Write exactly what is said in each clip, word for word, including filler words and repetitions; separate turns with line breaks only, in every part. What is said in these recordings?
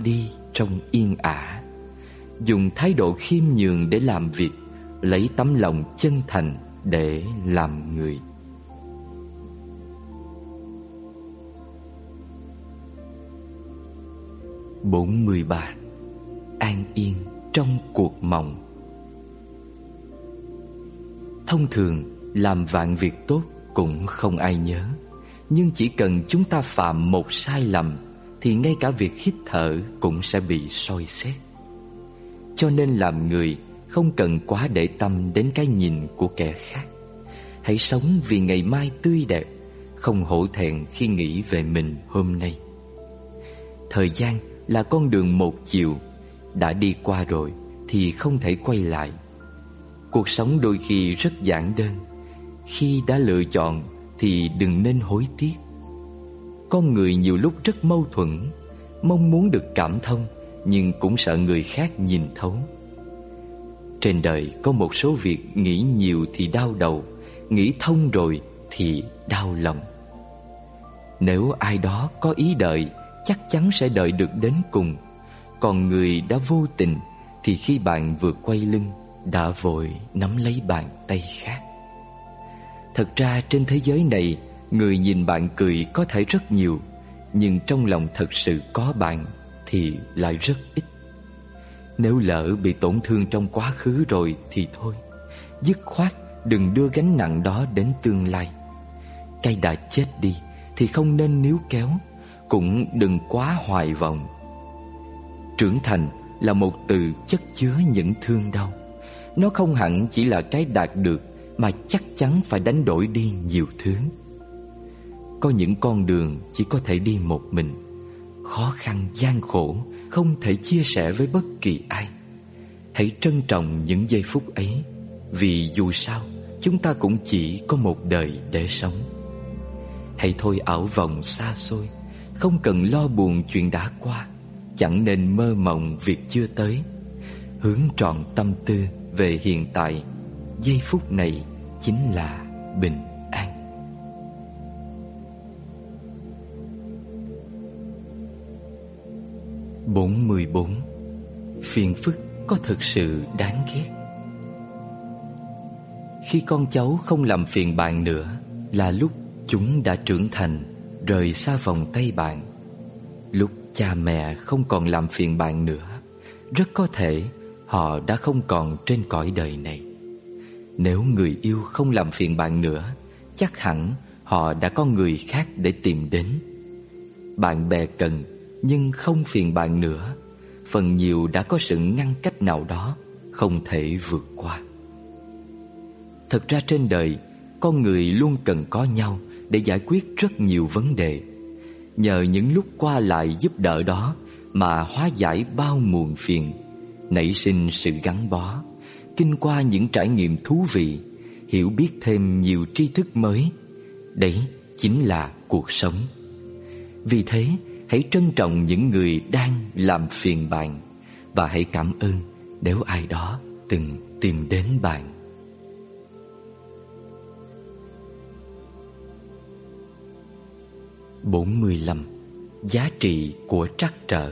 đi trong yên ả, dùng thái độ khiêm nhường để làm việc, lấy tấm lòng chân thành để làm người. bốn mươi ba. An yên trong cuộc mộng. Thông thường, làm vạn việc tốt cũng không ai nhớ, nhưng chỉ cần chúng ta phạm một sai lầm thì ngay cả việc hít thở cũng sẽ bị soi xét. Cho nên làm người không cần quá để tâm đến cái nhìn của kẻ khác. Hãy sống vì ngày mai tươi đẹp, không hổ thẹn khi nghĩ về mình hôm nay. Thời gian là con đường một chiều, đã đi qua rồi thì không thể quay lại. Cuộc sống đôi khi rất giản đơn, khi đã lựa chọn thì đừng nên hối tiếc. Con người nhiều lúc rất mâu thuẫn, mong muốn được cảm thông nhưng cũng sợ người khác nhìn thấu. Trên đời có một số việc nghĩ nhiều thì đau đầu, nghĩ thông rồi thì đau lòng. Nếu ai đó có ý đợi, chắc chắn sẽ đợi được đến cùng. Còn người đã vô tình thì khi bạn vừa quay lưng đã vội nắm lấy bàn tay khác. Thật ra trên thế giới này, người nhìn bạn cười có thể rất nhiều, nhưng trong lòng thật sự có bạn thì lại rất ít. Nếu lỡ bị tổn thương trong quá khứ rồi thì thôi, dứt khoát đừng đưa gánh nặng đó đến tương lai. Cây đã chết đi thì không nên níu kéo, cũng đừng quá hoài vọng. Trưởng thành là một từ chất chứa những thương đau. Nó không hẳn chỉ là cái đạt được, mà chắc chắn phải đánh đổi đi nhiều thứ. Có những con đường chỉ có thể đi một mình, khó khăn gian khổ không thể chia sẻ với bất kỳ ai. Hãy trân trọng những giây phút ấy, vì dù sao chúng ta cũng chỉ có một đời để sống. Hãy thôi ảo vọng xa xôi, không cần lo buồn chuyện đã qua, chẳng nên mơ mộng việc chưa tới. Hướng trọn tâm tư về hiện tại, giây phút này chính là bình an. bốn mươi bốn. Phiền phức có thực sự đáng ghét. Khi con cháu không làm phiền bạn nữa là lúc chúng đã trưởng thành, rời xa vòng tay bạn. Lúc cha mẹ không còn làm phiền bạn nữa, rất có thể họ đã không còn trên cõi đời này. Nếu người yêu không làm phiền bạn nữa, chắc hẳn họ đã có người khác để tìm đến. Bạn bè cần nhưng không phiền bạn nữa, phần nhiều đã có sự ngăn cách nào đó không thể vượt qua. Thật ra trên đời, con người luôn cần có nhau để giải quyết rất nhiều vấn đề. Nhờ những lúc qua lại giúp đỡ đó mà hóa giải bao muộn phiền, nảy sinh sự gắn bó, kinh qua những trải nghiệm thú vị, hiểu biết thêm nhiều tri thức mới. Đấy chính là cuộc sống. Vì thế, hãy trân trọng những người đang làm phiền bạn, và hãy cảm ơn nếu ai đó từng tìm đến bạn. bốn mươi lăm. Giá trị của trắc trở.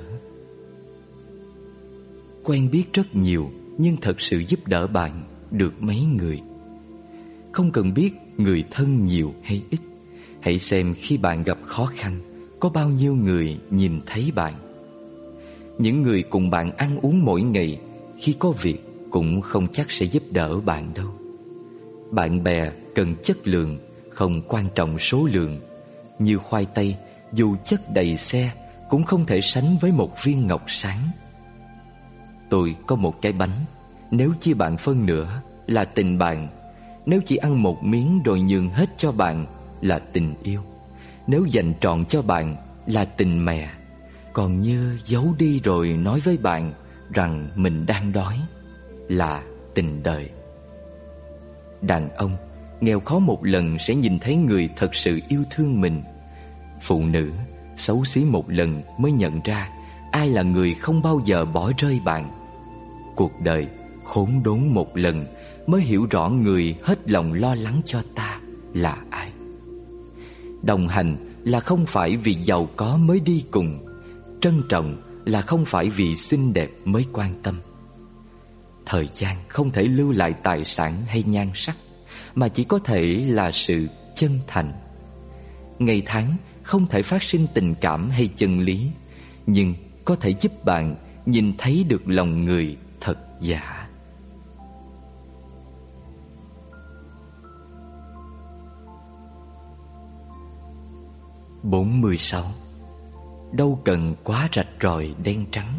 Quen biết rất nhiều, nhưng thật sự giúp đỡ bạn được mấy người. Không cần biết người thân nhiều hay ít, hãy xem khi bạn gặp khó khăn, có bao nhiêu người nhìn thấy bạn. Những người cùng bạn ăn uống mỗi ngày, khi có việc cũng không chắc sẽ giúp đỡ bạn đâu. Bạn bè cần chất lượng, không quan trọng số lượng. Như khoai tây, dù chất đầy xe cũng không thể sánh với một viên ngọc sáng. Tôi có một cái bánh, nếu chia bạn phân nửa là tình bạn. Nếu chỉ ăn một miếng rồi nhường hết cho bạn là tình yêu. Nếu dành trọn cho bạn là tình mẹ. Còn như giấu đi rồi nói với bạn rằng mình đang đói là tình đời. Đàn ông nghèo khó một lần sẽ nhìn thấy người thật sự yêu thương mình. Phụ nữ xấu xí một lần mới nhận ra ai là người không bao giờ bỏ rơi bạn. Cuộc đời khốn đốn một lần mới hiểu rõ người hết lòng lo lắng cho ta là ai. Đồng hành là không phải vì giàu có mới đi cùng, trân trọng là không phải vì xinh đẹp mới quan tâm. Thời gian không thể lưu lại tài sản hay nhan sắc, mà chỉ có thể là sự chân thành. Ngày tháng không thể phát sinh tình cảm hay chân lý, nhưng có thể giúp bạn nhìn thấy được lòng người thật giả. bốn mươi sáu. Đâu cần quá rạch ròi đen trắng.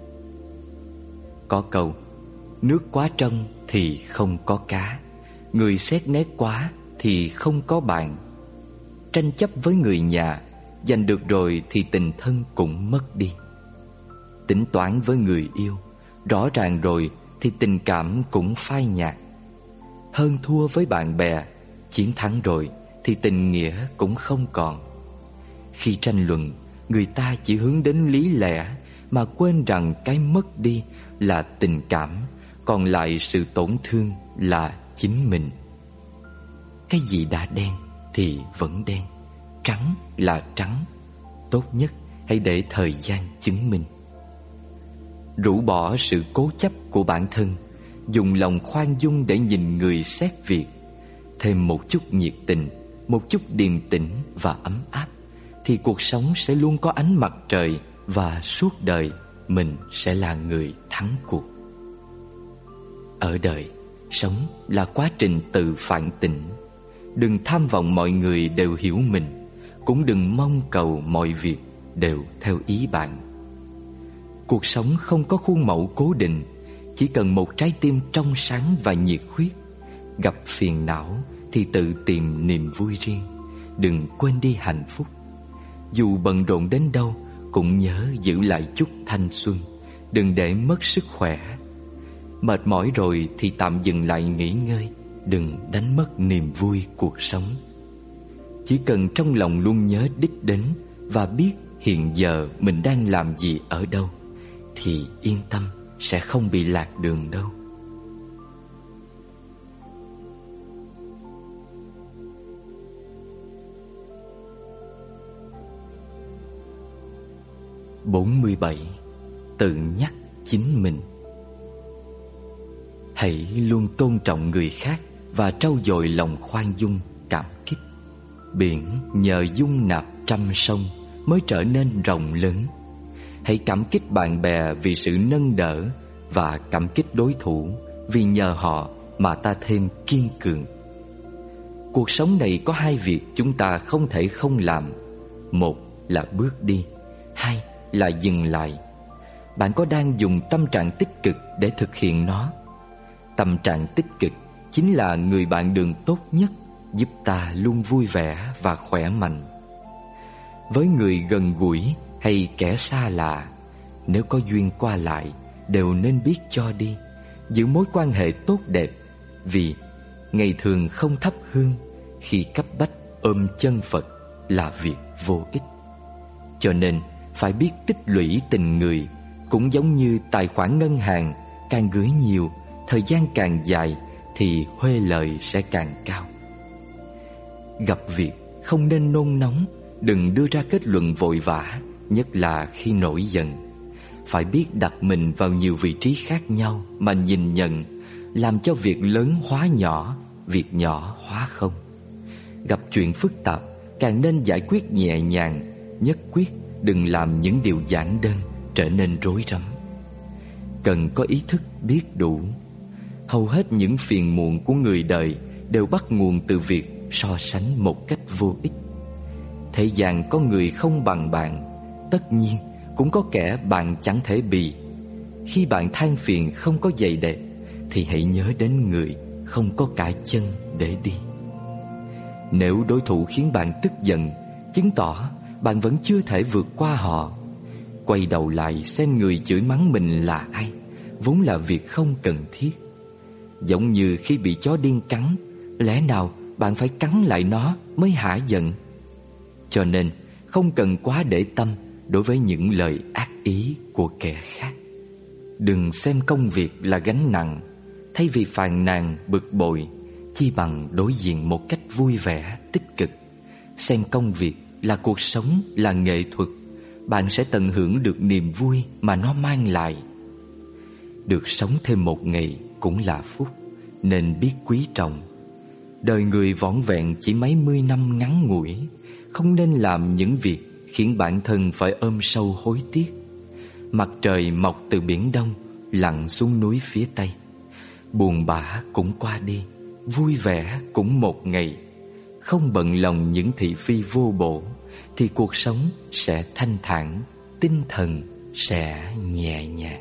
Có câu, nước quá trong thì không có cá, người xét nét quá thì không có bạn. Tranh chấp với người nhà, giành được rồi thì tình thân cũng mất đi. Tính toán với người yêu, rõ ràng rồi thì tình cảm cũng phai nhạt. Hơn thua với bạn bè, chiến thắng rồi thì tình nghĩa cũng không còn. Khi tranh luận, người ta chỉ hướng đến lý lẽ mà quên rằng cái mất đi là tình cảm, còn lại sự tổn thương là chính mình. Cái gì đã đen thì vẫn đen, trắng là trắng. Tốt nhất hãy để thời gian chứng minh. Rũ bỏ sự cố chấp của bản thân, dùng lòng khoan dung để nhìn người xét việc. Thêm một chút nhiệt tình, một chút điềm tĩnh và ấm áp, thì cuộc sống sẽ luôn có ánh mặt trời, và suốt đời mình sẽ là người thắng cuộc. Ở đời, sống là quá trình tự phản tỉnh. Đừng tham vọng mọi người đều hiểu mình, cũng đừng mong cầu mọi việc đều theo ý bạn. Cuộc sống không có khuôn mẫu cố định, chỉ cần một trái tim trong sáng và nhiệt huyết. Gặp phiền não thì tự tìm niềm vui riêng, đừng quên đi hạnh phúc. Dù bận rộn đến đâu, cũng nhớ giữ lại chút thanh xuân, đừng để mất sức khỏe. Mệt mỏi rồi thì tạm dừng lại nghỉ ngơi, đừng đánh mất niềm vui cuộc sống. Chỉ cần trong lòng luôn nhớ đích đến và biết hiện giờ mình đang làm gì ở đâu, thì yên tâm sẽ không bị lạc đường đâu. bốn mươi bảy. Tự nhắc chính mình. Hãy luôn tôn trọng người khác và trau dồi lòng khoan dung, cảm kích. Biển nhờ dung nạp trăm sông mới trở nên rộng lớn. Hãy cảm kích bạn bè vì sự nâng đỡ, và cảm kích đối thủ vì nhờ họ mà ta thêm kiên cường. Cuộc sống này có hai việc chúng ta không thể không làm. Một là bước đi, hai là dừng lại. Bạn có đang dùng tâm trạng tích cực để thực hiện nó? Tâm trạng tích cực chính là người bạn đường tốt nhất, giúp ta luôn vui vẻ và khỏe mạnh. Với người gần gũi hay kẻ xa lạ, nếu có duyên qua lại, đều nên biết cho đi, giữ mối quan hệ tốt đẹp. Vì ngày thường không thắp hương, khi cấp bách ôm chân Phật là việc vô ích. Cho nên phải biết tích lũy tình người. Cũng giống như tài khoản ngân hàng, càng gửi nhiều, thời gian càng dài thì huê lợi sẽ càng cao. Gặp việc không nên nôn nóng, đừng đưa ra kết luận vội vã, nhất là khi nổi giận. Phải biết đặt mình vào nhiều vị trí khác nhau mà nhìn nhận, làm cho việc lớn hóa nhỏ, việc nhỏ hóa không. Gặp chuyện phức tạp càng nên giải quyết nhẹ nhàng, nhất quyết đừng làm những điều giản đơn trở nên rối rắm. Cần có ý thức biết đủ. Hầu hết những phiền muộn của người đời đều bắt nguồn từ việc so sánh một cách vô ích. Thế gian có người không bằng bạn, tất nhiên cũng có kẻ bạn chẳng thể bì. Khi bạn than phiền không có giày đẹp, thì hãy nhớ đến người không có cả chân để đi. Nếu đối thủ khiến bạn tức giận, chứng tỏ bạn vẫn chưa thể vượt qua họ. Quay đầu lại xem người chửi mắng mình là ai, vốn là việc không cần thiết. Giống như khi bị chó điên cắn, lẽ nào bạn phải cắn lại nó mới hả giận? Cho nên không cần quá để tâm đối với những lời ác ý của kẻ khác. Đừng xem công việc là gánh nặng. Thay vì phàn nàn bực bội, chi bằng đối diện một cách vui vẻ, tích cực. Xem công việc là cuộc sống, là nghệ thuật, bạn sẽ tận hưởng được niềm vui mà nó mang lại. Được sống thêm một ngày cũng là phúc, nên biết quý trọng. Đời người vỏn vẹn chỉ mấy mươi năm ngắn ngủi, không nên làm những việc khiến bản thân phải ôm sâu hối tiếc. Mặt trời mọc từ biển Đông, lặn xuống núi phía Tây. Buồn bã cũng qua đi, vui vẻ cũng một ngày. Không bận lòng những thị phi vô bổ, thì cuộc sống sẽ thanh thản, tinh thần sẽ nhẹ nhàng.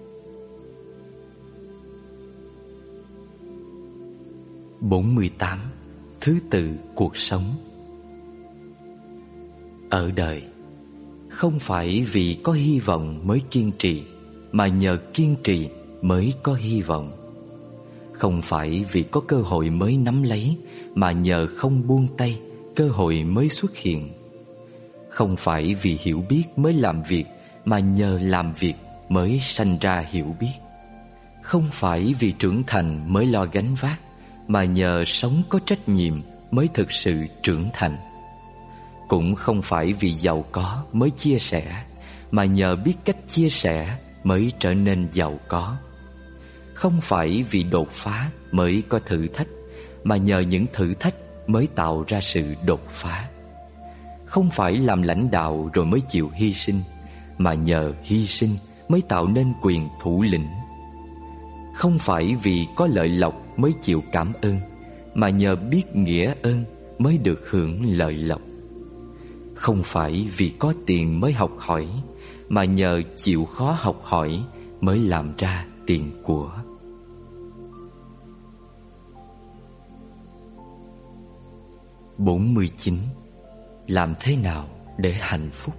bốn mươi tám. Thứ tự cuộc sống. Ở đời, không phải vì có hy vọng mới kiên trì, mà nhờ kiên trì mới có hy vọng. Không phải vì có cơ hội mới nắm lấy, mà nhờ không buông tay, cơ hội mới xuất hiện. Không phải vì hiểu biết mới làm việc, mà nhờ làm việc mới sanh ra hiểu biết. Không phải vì trưởng thành mới lo gánh vác, mà nhờ sống có trách nhiệm mới thực sự trưởng thành. Cũng không phải vì giàu có mới chia sẻ, mà nhờ biết cách chia sẻ mới trở nên giàu có. Không phải vì đột phá mới có thử thách, mà nhờ những thử thách mới tạo ra sự đột phá. Không phải làm lãnh đạo rồi mới chịu hy sinh, mà nhờ hy sinh mới tạo nên quyền thủ lĩnh. Không phải vì có lợi lộc mới chịu cảm ơn, mà nhờ biết nghĩa ơn mới được hưởng lợi lộc. Không phải vì có tiền mới học hỏi, mà nhờ chịu khó học hỏi mới làm ra tiền của. bốn mươi chín. Làm thế nào để hạnh phúc?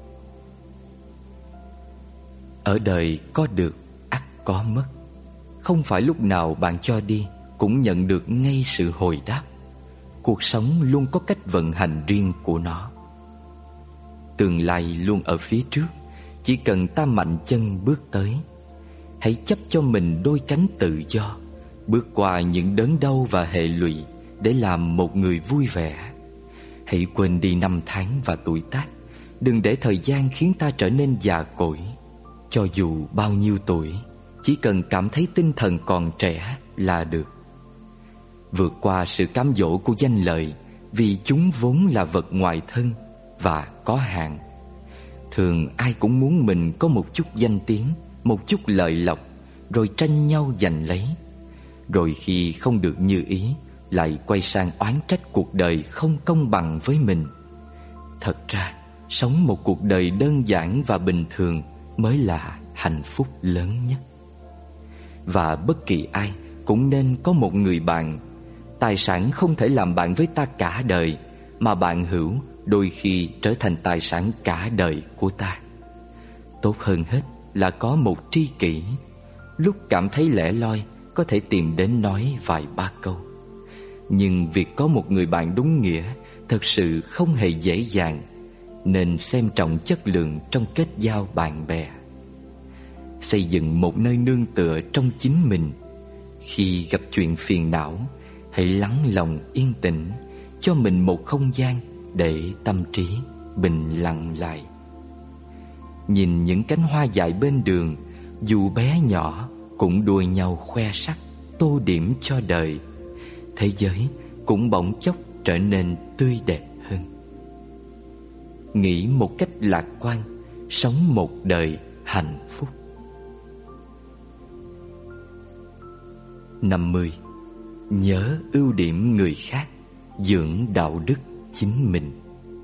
Ở đời có được ắt có mất. Không phải lúc nào bạn cho đi cũng nhận được ngay sự hồi đáp. Cuộc sống luôn có cách vận hành riêng của nó. Tương lai luôn ở phía trước, chỉ cần ta mạnh chân bước tới. Hãy chấp cho mình đôi cánh tự do, bước qua những đớn đau và hệ lụy để làm một người vui vẻ. Hãy quên đi năm tháng và tuổi tác. Đừng để thời gian khiến ta trở nên già cỗi. Cho dù bao nhiêu tuổi, chỉ cần cảm thấy tinh thần còn trẻ là được. Vượt qua sự cám dỗ của danh lợi, vì chúng vốn là vật ngoài thân và có hạn. Thường ai cũng muốn mình có một chút danh tiếng, một chút lợi lộc, rồi tranh nhau giành lấy. Rồi khi không được như ý, lại quay sang oán trách cuộc đời không công bằng với mình. Thật ra, sống một cuộc đời đơn giản và bình thường mới là hạnh phúc lớn nhất. Và bất kỳ ai cũng nên có một người bạn. Tài sản không thể làm bạn với ta cả đời, mà bạn hữu đôi khi trở thành tài sản cả đời của ta. Tốt hơn hết là có một tri kỷ. Lúc cảm thấy lẻ loi, có thể tìm đến nói vài ba câu. Nhưng việc có một người bạn đúng nghĩa thật sự không hề dễ dàng, nên xem trọng chất lượng trong kết giao bạn bè. Xây dựng một nơi nương tựa trong chính mình. Khi gặp chuyện phiền não, hãy lắng lòng yên tĩnh, cho mình một không gian để tâm trí bình lặng lại. Nhìn những cánh hoa dại bên đường, dù bé nhỏ cũng đua nhau khoe sắc, tô điểm cho đời. Thế giới cũng bỗng chốc trở nên tươi đẹp hơn. Nghĩ một cách lạc quan, sống một đời hạnh phúc. năm mươi. Nhớ ưu điểm người khác, dưỡng đạo đức chính mình.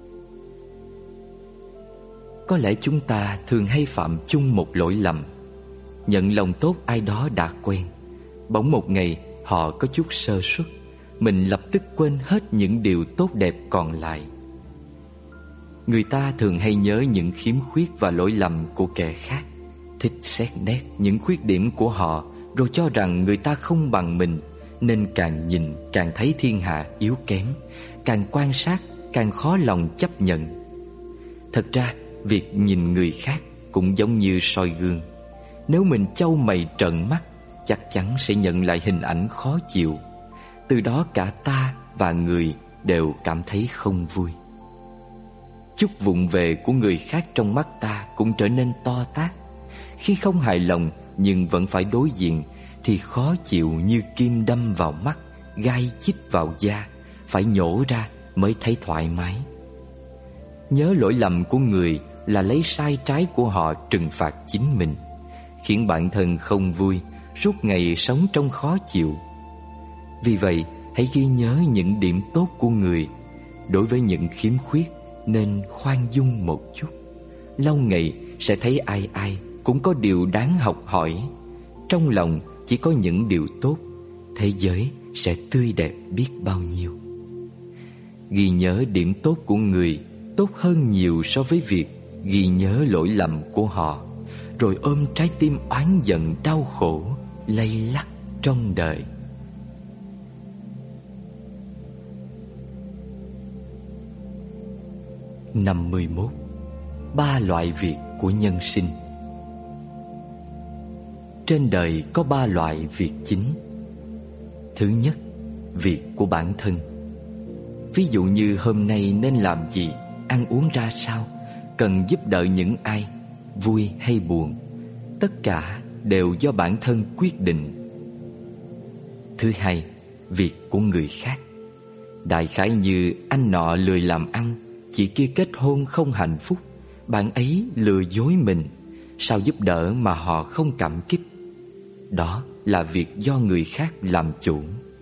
Có lẽ chúng ta thường hay phạm chung một lỗi lầm. Nhận lòng tốt ai đó đã quen, bỗng một ngày họ có chút sơ suất, mình lập tức quên hết những điều tốt đẹp còn lại. Người ta thường hay nhớ những khiếm khuyết và lỗi lầm của kẻ khác, thích xét nét những khuyết điểm của họ, rồi cho rằng người ta không bằng mình, nên càng nhìn càng thấy thiên hạ yếu kém, càng quan sát càng khó lòng chấp nhận. Thật ra, việc nhìn người khác cũng giống như soi gương. Nếu mình chau mày trợn mắt, chắc chắn sẽ nhận lại hình ảnh khó chịu. Từ đó cả ta và người đều cảm thấy không vui. chút vụng về của người khác trong mắt ta cũng trở nên to tát. Khi không hài lòng nhưng vẫn phải đối diện thì khó chịu như kim đâm vào mắt, gai chích vào da, phải nhổ ra mới thấy thoải mái. Nhớ lỗi lầm của người là lấy sai trái của họ trừng phạt chính mình, khiến bản thân không vui, suốt ngày sống trong khó chịu. Vì vậy, hãy ghi nhớ những điểm tốt của người. Đối với những khiếm khuyết nên khoan dung một chút. Lâu ngày sẽ thấy ai ai cũng có điều đáng học hỏi. Trong lòng chỉ có những điều tốt, thế giới sẽ tươi đẹp biết bao nhiêu. Ghi nhớ điểm tốt của người tốt hơn nhiều so với việc ghi nhớ lỗi lầm của họ, rồi ôm trái tim oán giận đau khổ lay lắt trong đời. năm mươi mốt. Ba loại việc của nhân sinh. Trên đời có ba loại việc chính. Thứ nhất, việc của bản thân. Ví dụ như hôm nay nên làm gì, ăn uống ra sao, cần giúp đỡ những ai, vui hay buồn, tất cả đều do bản thân quyết định. Thứ hai, việc của người khác. Đại khái như anh nọ lười làm ăn, chị kia kết hôn không hạnh phúc, bạn ấy lừa dối mình, sao giúp đỡ mà họ không cảm kích. Đó là việc do người khác làm chủ.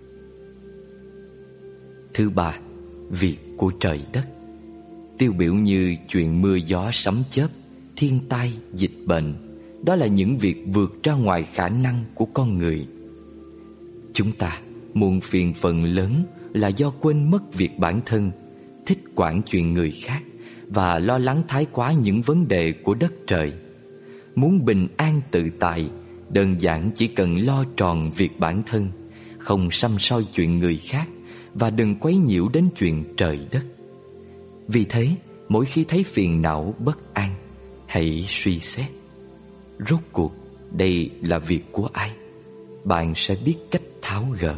Thứ ba, việc của trời đất. Tiêu biểu như chuyện mưa gió sấm chớp, thiên tai, dịch bệnh. Đó là những việc vượt ra ngoài khả năng của con người. Chúng ta muộn phiền phần lớn là do quên mất việc bản thân, thích quản chuyện người khác và lo lắng thái quá những vấn đề của đất trời. Muốn bình an tự tại, đơn giản chỉ cần lo tròn việc bản thân, không săm soi chuyện người khác và đừng quấy nhiễu đến chuyện trời đất. Vì thế, mỗi khi thấy phiền não bất an, hãy suy xét, rốt cuộc đây là việc của ai? Bạn sẽ biết cách tháo gỡ.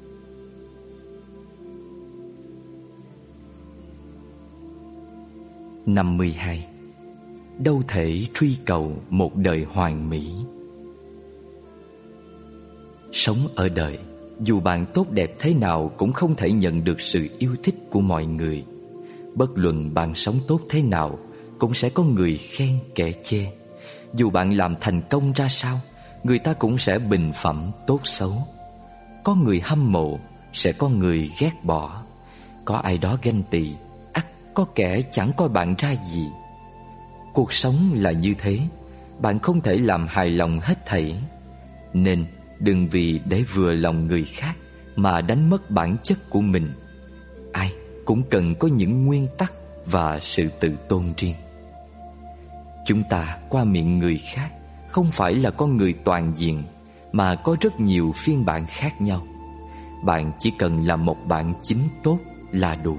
năm mươi hai. Đâu thể truy cầu một đời hoàn mỹ. Sống ở đời, dù bạn tốt đẹp thế nào cũng không thể nhận được sự yêu thích của mọi người. Bất luận bạn sống tốt thế nào, cũng sẽ có người khen kẻ chê. Dù bạn làm thành công ra sao, người ta cũng sẽ bình phẩm tốt xấu. Có người hâm mộ, sẽ có người ghét bỏ. Có ai đó ganh tị, ắt có kẻ chẳng coi bạn ra gì. Cuộc sống là như thế, bạn không thể làm hài lòng hết thảy. Nên đừng vì để vừa lòng người khác mà đánh mất bản chất của mình. Ai cũng cần có những nguyên tắc và sự tự tôn riêng. Chúng ta qua miệng người khác không phải là con người toàn diện, mà có rất nhiều phiên bản khác nhau. Bạn chỉ cần là một bạn chính tốt là đủ.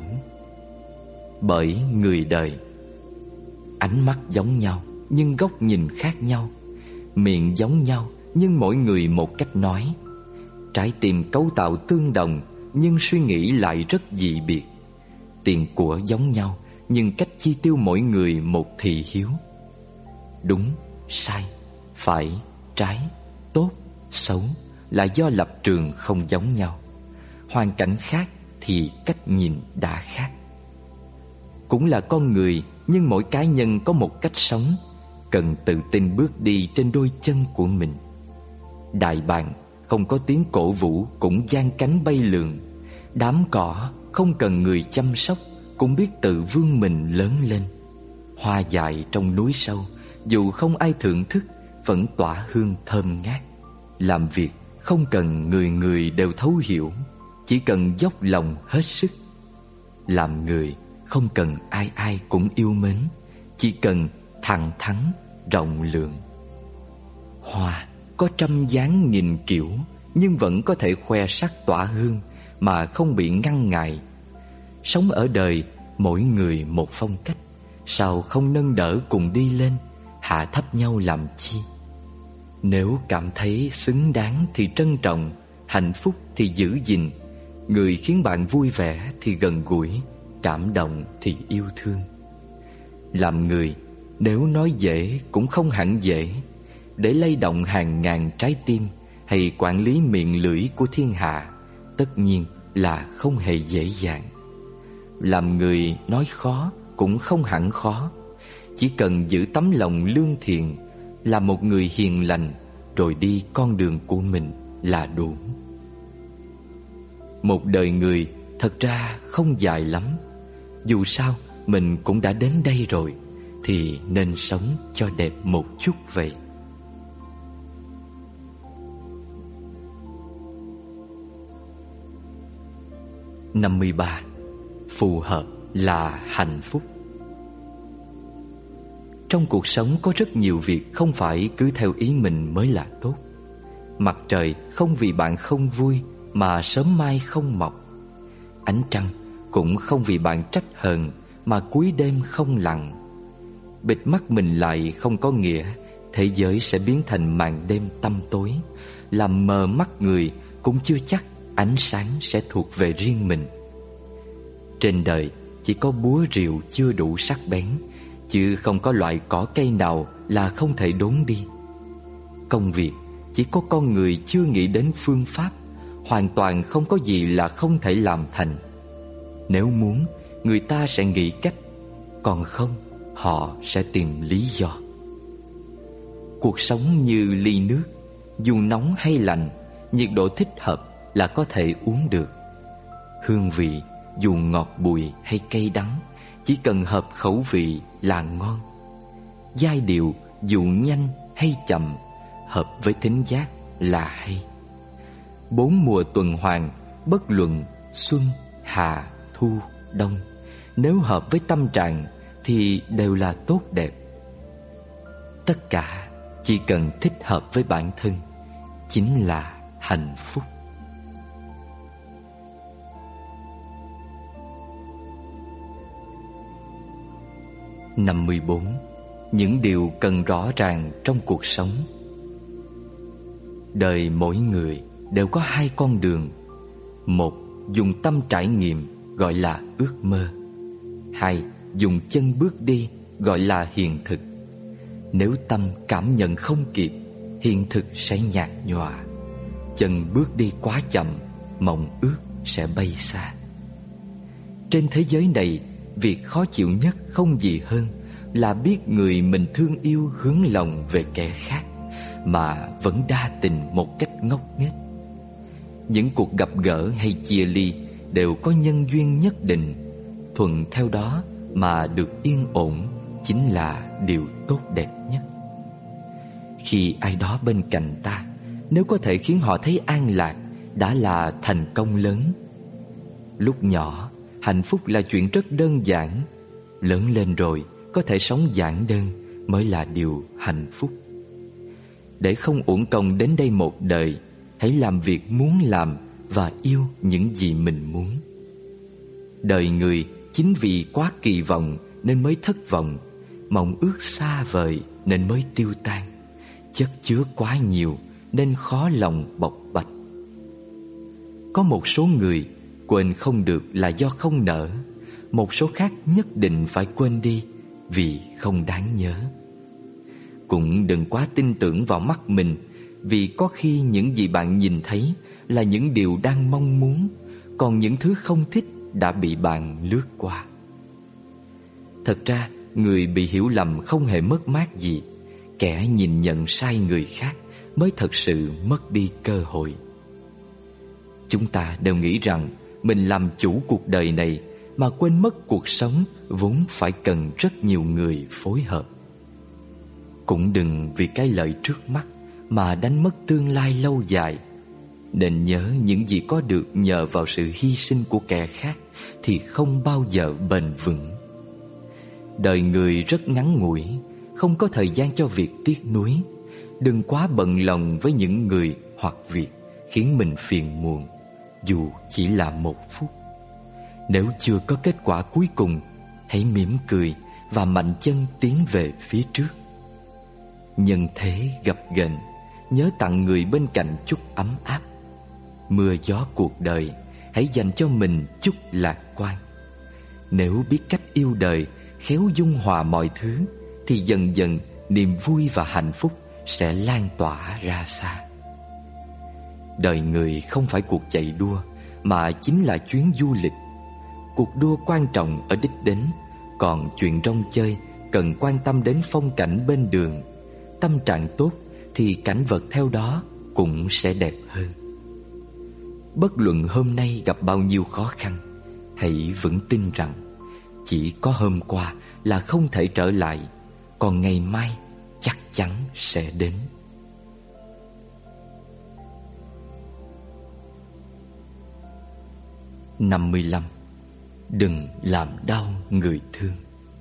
Bởi người đời, ánh mắt giống nhau nhưng góc nhìn khác nhau, miệng giống nhau nhưng mỗi người một cách nói, trái tim cấu tạo tương đồng nhưng suy nghĩ lại rất dị biệt. Tiền của giống nhau nhưng cách chi tiêu mỗi người một thị hiếu. Đúng, sai, phải, trái, tốt, xấu là do lập trường không giống nhau. Hoàn cảnh khác thì cách nhìn đã khác. Cũng là con người, nhưng mỗi cá nhân có một cách sống, cần tự tin bước đi trên đôi chân của mình. Đại bàng không có tiếng cổ vũ cũng giang cánh bay lượn. Đám cỏ không cần người chăm sóc cũng biết tự vươn mình lớn lên. Hoa dại trong núi sâu, dù không ai thưởng thức, vẫn tỏa hương thơm ngát. Làm việc không cần người người đều thấu hiểu, chỉ cần dốc lòng hết sức. Làm người không cần ai ai cũng yêu mến, chỉ cần thẳng thắn, rộng lượng. Hoa có trăm dáng nghìn kiểu, nhưng vẫn có thể khoe sắc tỏa hương mà không bị ngăn ngại. Sống ở đời, mỗi người một phong cách, sao không nâng đỡ cùng đi lên, hạ thấp nhau làm chi? Nếu cảm thấy xứng đáng thì trân trọng, hạnh phúc thì giữ gìn, người khiến bạn vui vẻ thì gần gũi, cảm động thì yêu thương. Làm người, nếu nói dễ cũng không hẳn dễ. Để lay động hàng ngàn trái tim hay quản lý miệng lưỡi của thiên hạ, tất nhiên là không hề dễ dàng. Làm người nói khó cũng không hẳn khó. Chỉ cần giữ tấm lòng lương thiện, là một người hiền lành, rồi đi con đường của mình là đủ. Một đời người thật ra không dài lắm. Dù sao mình cũng đã đến đây rồi, thì nên sống cho đẹp một chút vậy. năm mươi ba. Phù hợp là hạnh phúc. Trong cuộc sống có rất nhiều việc không phải cứ theo ý mình mới là tốt. Mặt trời không vì bạn không vui mà sớm mai không mọc. Ánh trăng cũng không vì bạn trách hờn mà cuối đêm không lặn. Bịt mắt mình lại không có nghĩa thế giới sẽ biến thành màn đêm tăm tối. Làm mờ mắt người cũng chưa chắc ánh sáng sẽ thuộc về riêng mình. Trên đời chỉ có búa rìu chưa đủ sắc bén, chứ không có loại cỏ cây nào là không thể đốn đi. Công việc chỉ có con người chưa nghĩ đến phương pháp, hoàn toàn không có gì là không thể làm thành. Nếu muốn, người ta sẽ nghĩ cách, còn không, họ sẽ tìm lý do. Cuộc sống như ly nước, dù nóng hay lạnh, nhiệt độ thích hợp là có thể uống được. Hương vị dù ngọt bùi hay cay đắng, chỉ cần hợp khẩu vị là ngon. Giai điệu dù nhanh hay chậm, hợp với thính giác là hay. Bốn mùa tuần hoàn, bất luận xuân, hạ, thu, đông, nếu hợp với tâm trạng thì đều là tốt đẹp. Tất cả chỉ cần thích hợp với bản thân, chính là hạnh phúc. năm mươi bốn. Những điều cần rõ ràng trong cuộc sống. Đời mỗi người đều có hai con đường. Một, dùng tâm trải nghiệm, gọi là ước mơ. Hai, dùng chân bước đi, gọi là hiện thực. Nếu tâm cảm nhận không kịp, hiện thực sẽ nhạt nhòa. Chân bước đi quá chậm, mộng ước sẽ bay xa. Trên thế giới này, việc khó chịu nhất không gì hơn là biết người mình thương yêu hướng lòng về kẻ khác mà vẫn đa tình một cách ngốc nghếch. Những cuộc gặp gỡ hay chia ly đều có nhân duyên nhất định, thuận theo đó mà được yên ổn chính là điều tốt đẹp nhất. Khi ai đó bên cạnh ta, nếu có thể khiến họ thấy an lạc, đã là thành công lớn. Lúc nhỏ, hạnh phúc là chuyện rất đơn giản. Lớn lên rồi, có thể sống giản đơn mới là điều hạnh phúc. Để không uổng công đến đây một đời, hãy làm việc muốn làm và yêu những gì mình muốn. Đời người chính vì quá kỳ vọng nên mới thất vọng, mong ước xa vời nên mới tiêu tan, chất chứa quá nhiều nên khó lòng bộc bạch. Có một số người quên không được là do không nỡ, một số khác nhất định phải quên đi vì không đáng nhớ. Cũng đừng quá tin tưởng vào mắt mình, vì có khi những gì bạn nhìn thấy là những điều đang mong muốn, còn những thứ không thích đã bị bạn lướt qua. Thật ra, người bị hiểu lầm không hề mất mát gì. Kẻ nhìn nhận sai người khác mới thật sự mất đi cơ hội. Chúng ta đều nghĩ rằng mình làm chủ cuộc đời này, mà quên mất cuộc sống vốn phải cần rất nhiều người phối hợp. Cũng đừng vì cái lợi trước mắt mà đánh mất tương lai lâu dài. Nên nhớ những gì có được nhờ vào sự hy sinh của kẻ khác thì không bao giờ bền vững. Đời người rất ngắn ngủi, không có thời gian cho việc tiếc nuối. Đừng quá bận lòng với những người hoặc việc khiến mình phiền muộn, dù chỉ là một phút. Nếu chưa có kết quả cuối cùng, hãy mỉm cười và mạnh chân tiến về phía trước. Nhân thế gập ghềnh, nhớ tặng người bên cạnh chút ấm áp. Mưa gió cuộc đời, hãy dành cho mình chút lạc quan. Nếu biết cách yêu đời, khéo dung hòa mọi thứ, thì dần dần niềm vui và hạnh phúc sẽ lan tỏa ra xa. Đời người không phải cuộc chạy đua, mà chính là chuyến du lịch. Cuộc đua quan trọng ở đích đến, còn chuyện rong chơi cần quan tâm đến phong cảnh bên đường. Tâm trạng tốt thì cảnh vật theo đó cũng sẽ đẹp hơn. Bất luận hôm nay gặp bao nhiêu khó khăn, hãy vững tin rằng chỉ có hôm qua là không thể trở lại, còn ngày mai chắc chắn sẽ đến. năm mươi lăm. Đừng làm đau người thương.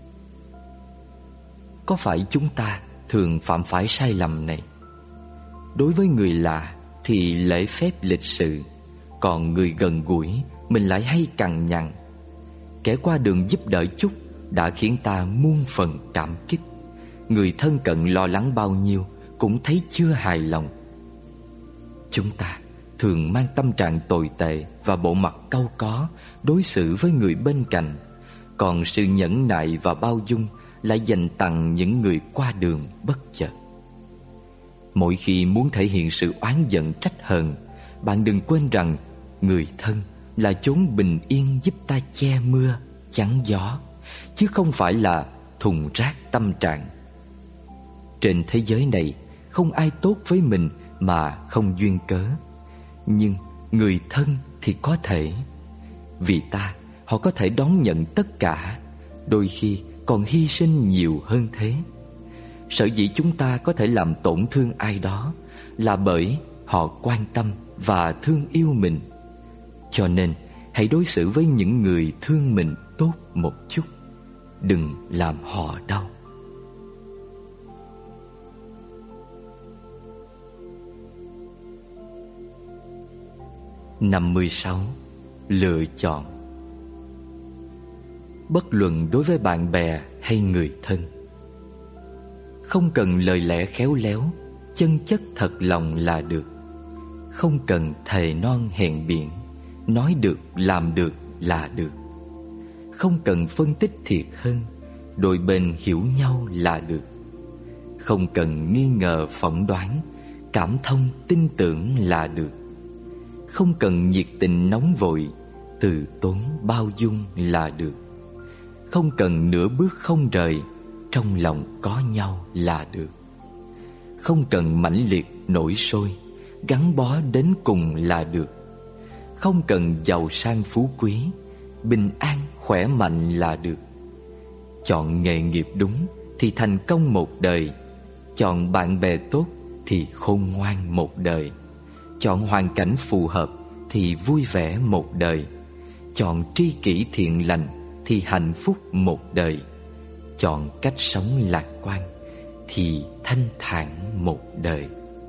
Có phải chúng ta thường phạm phải sai lầm này? Đối với người lạ thì lễ phép lịch sự, còn người gần gũi mình lại hay cằn nhằn. Kẻ qua đường giúp đỡ chút đã khiến ta muôn phần cảm kích. Người thân cận lo lắng bao nhiêu cũng thấy chưa hài lòng. Chúng ta thường mang tâm trạng tồi tệ và bộ mặt cau có đối xử với người bên cạnh, còn sự nhẫn nại và bao dung lại dành tặng những người qua đường bất chợt. Mỗi khi muốn thể hiện sự oán giận trách hờn, bạn đừng quên rằng người thân là chốn bình yên giúp ta che mưa, chắn gió, chứ không phải là thùng rác tâm trạng. Trên thế giới này, không ai tốt với mình mà không duyên cớ. Nhưng người thân thì có thể. Vì ta, họ có thể đón nhận tất cả, đôi khi còn hy sinh nhiều hơn thế. Sở dĩ chúng ta có thể làm tổn thương ai đó là bởi họ quan tâm và thương yêu mình. Cho nên hãy đối xử với những người thương mình tốt một chút, đừng làm họ đau. năm mươi sáu. Lựa chọn. Bất luận đối với bạn bè hay người thân, không cần lời lẽ khéo léo, chân chất thật lòng là được. Không cần thề non hẹn biển, nói được làm được là được. Không cần phân tích thiệt hơn, đôi bên hiểu nhau là được. Không cần nghi ngờ phỏng đoán, cảm thông tin tưởng là được. Không cần nhiệt tình nóng vội, từ tốn bao dung là được. Không cần nửa bước không rời, trong lòng có nhau là được. Không cần mãnh liệt nổi sôi, gắn bó đến cùng là được. Không cần giàu sang phú quý, bình an khỏe mạnh là được. Chọn nghề nghiệp đúng thì thành công một đời. Chọn bạn bè tốt thì khôn ngoan một đời. Chọn hoàn cảnh phù hợp thì vui vẻ một đời. Chọn tri kỷ thiện lành thì hạnh phúc một đời. Chọn cách sống lạc quan thì thanh thản một đời.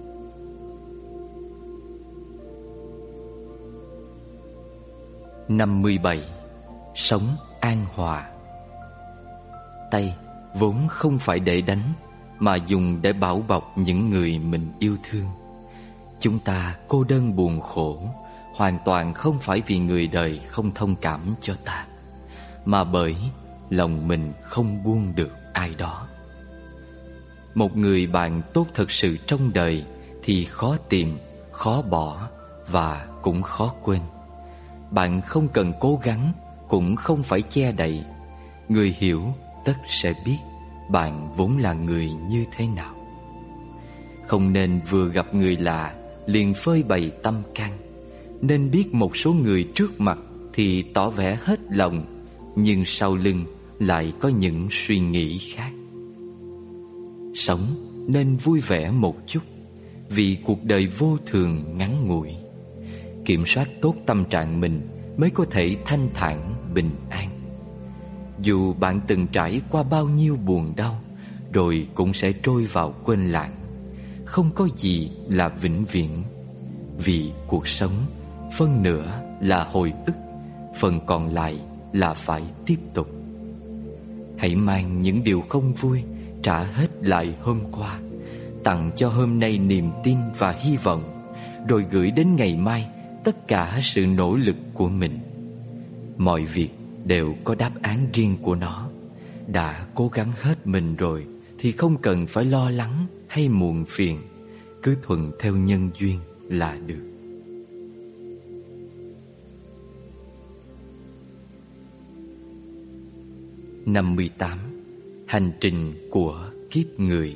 năm mươi bảy. Sống an hòa. Tay vốn không phải để đánh, mà dùng để bảo bọc những người mình yêu thương. Chúng ta cô đơn buồn khổ hoàn toàn không phải vì người đời không thông cảm cho ta, mà bởi lòng mình không buông được ai đó. Một người bạn tốt thật sự trong đời thì khó tìm, khó bỏ và cũng khó quên. Bạn không cần cố gắng, cũng không phải che đậy. Người hiểu tất sẽ biết bạn vốn là người như thế nào. Không nên vừa gặp người lạ liền phơi bày tâm can. Nên biết một số người trước mặt thì tỏ vẻ hết lòng, nhưng sau lưng lại có những suy nghĩ khác. Sống nên vui vẻ một chút, vì cuộc đời vô thường ngắn ngủi. Kiểm soát tốt tâm trạng mình mới có thể thanh thản bình an. Dù bạn từng trải qua bao nhiêu buồn đau, rồi cũng sẽ trôi vào quên lãng. Không có gì là vĩnh viễn, vì cuộc sống phân nửa là hồi ức, phần còn lại là phải tiếp tục. Hãy mang những điều không vui trả hết lại hôm qua, tặng cho hôm nay niềm tin và hy vọng, rồi gửi đến ngày mai tất cả sự nỗ lực của mình. Mọi việc đều có đáp án riêng của nó. Đã cố gắng hết mình rồi thì không cần phải lo lắng hay muộn phiền, cứ thuận theo nhân duyên là được. năm mươi tám. Hành trình của kiếp người.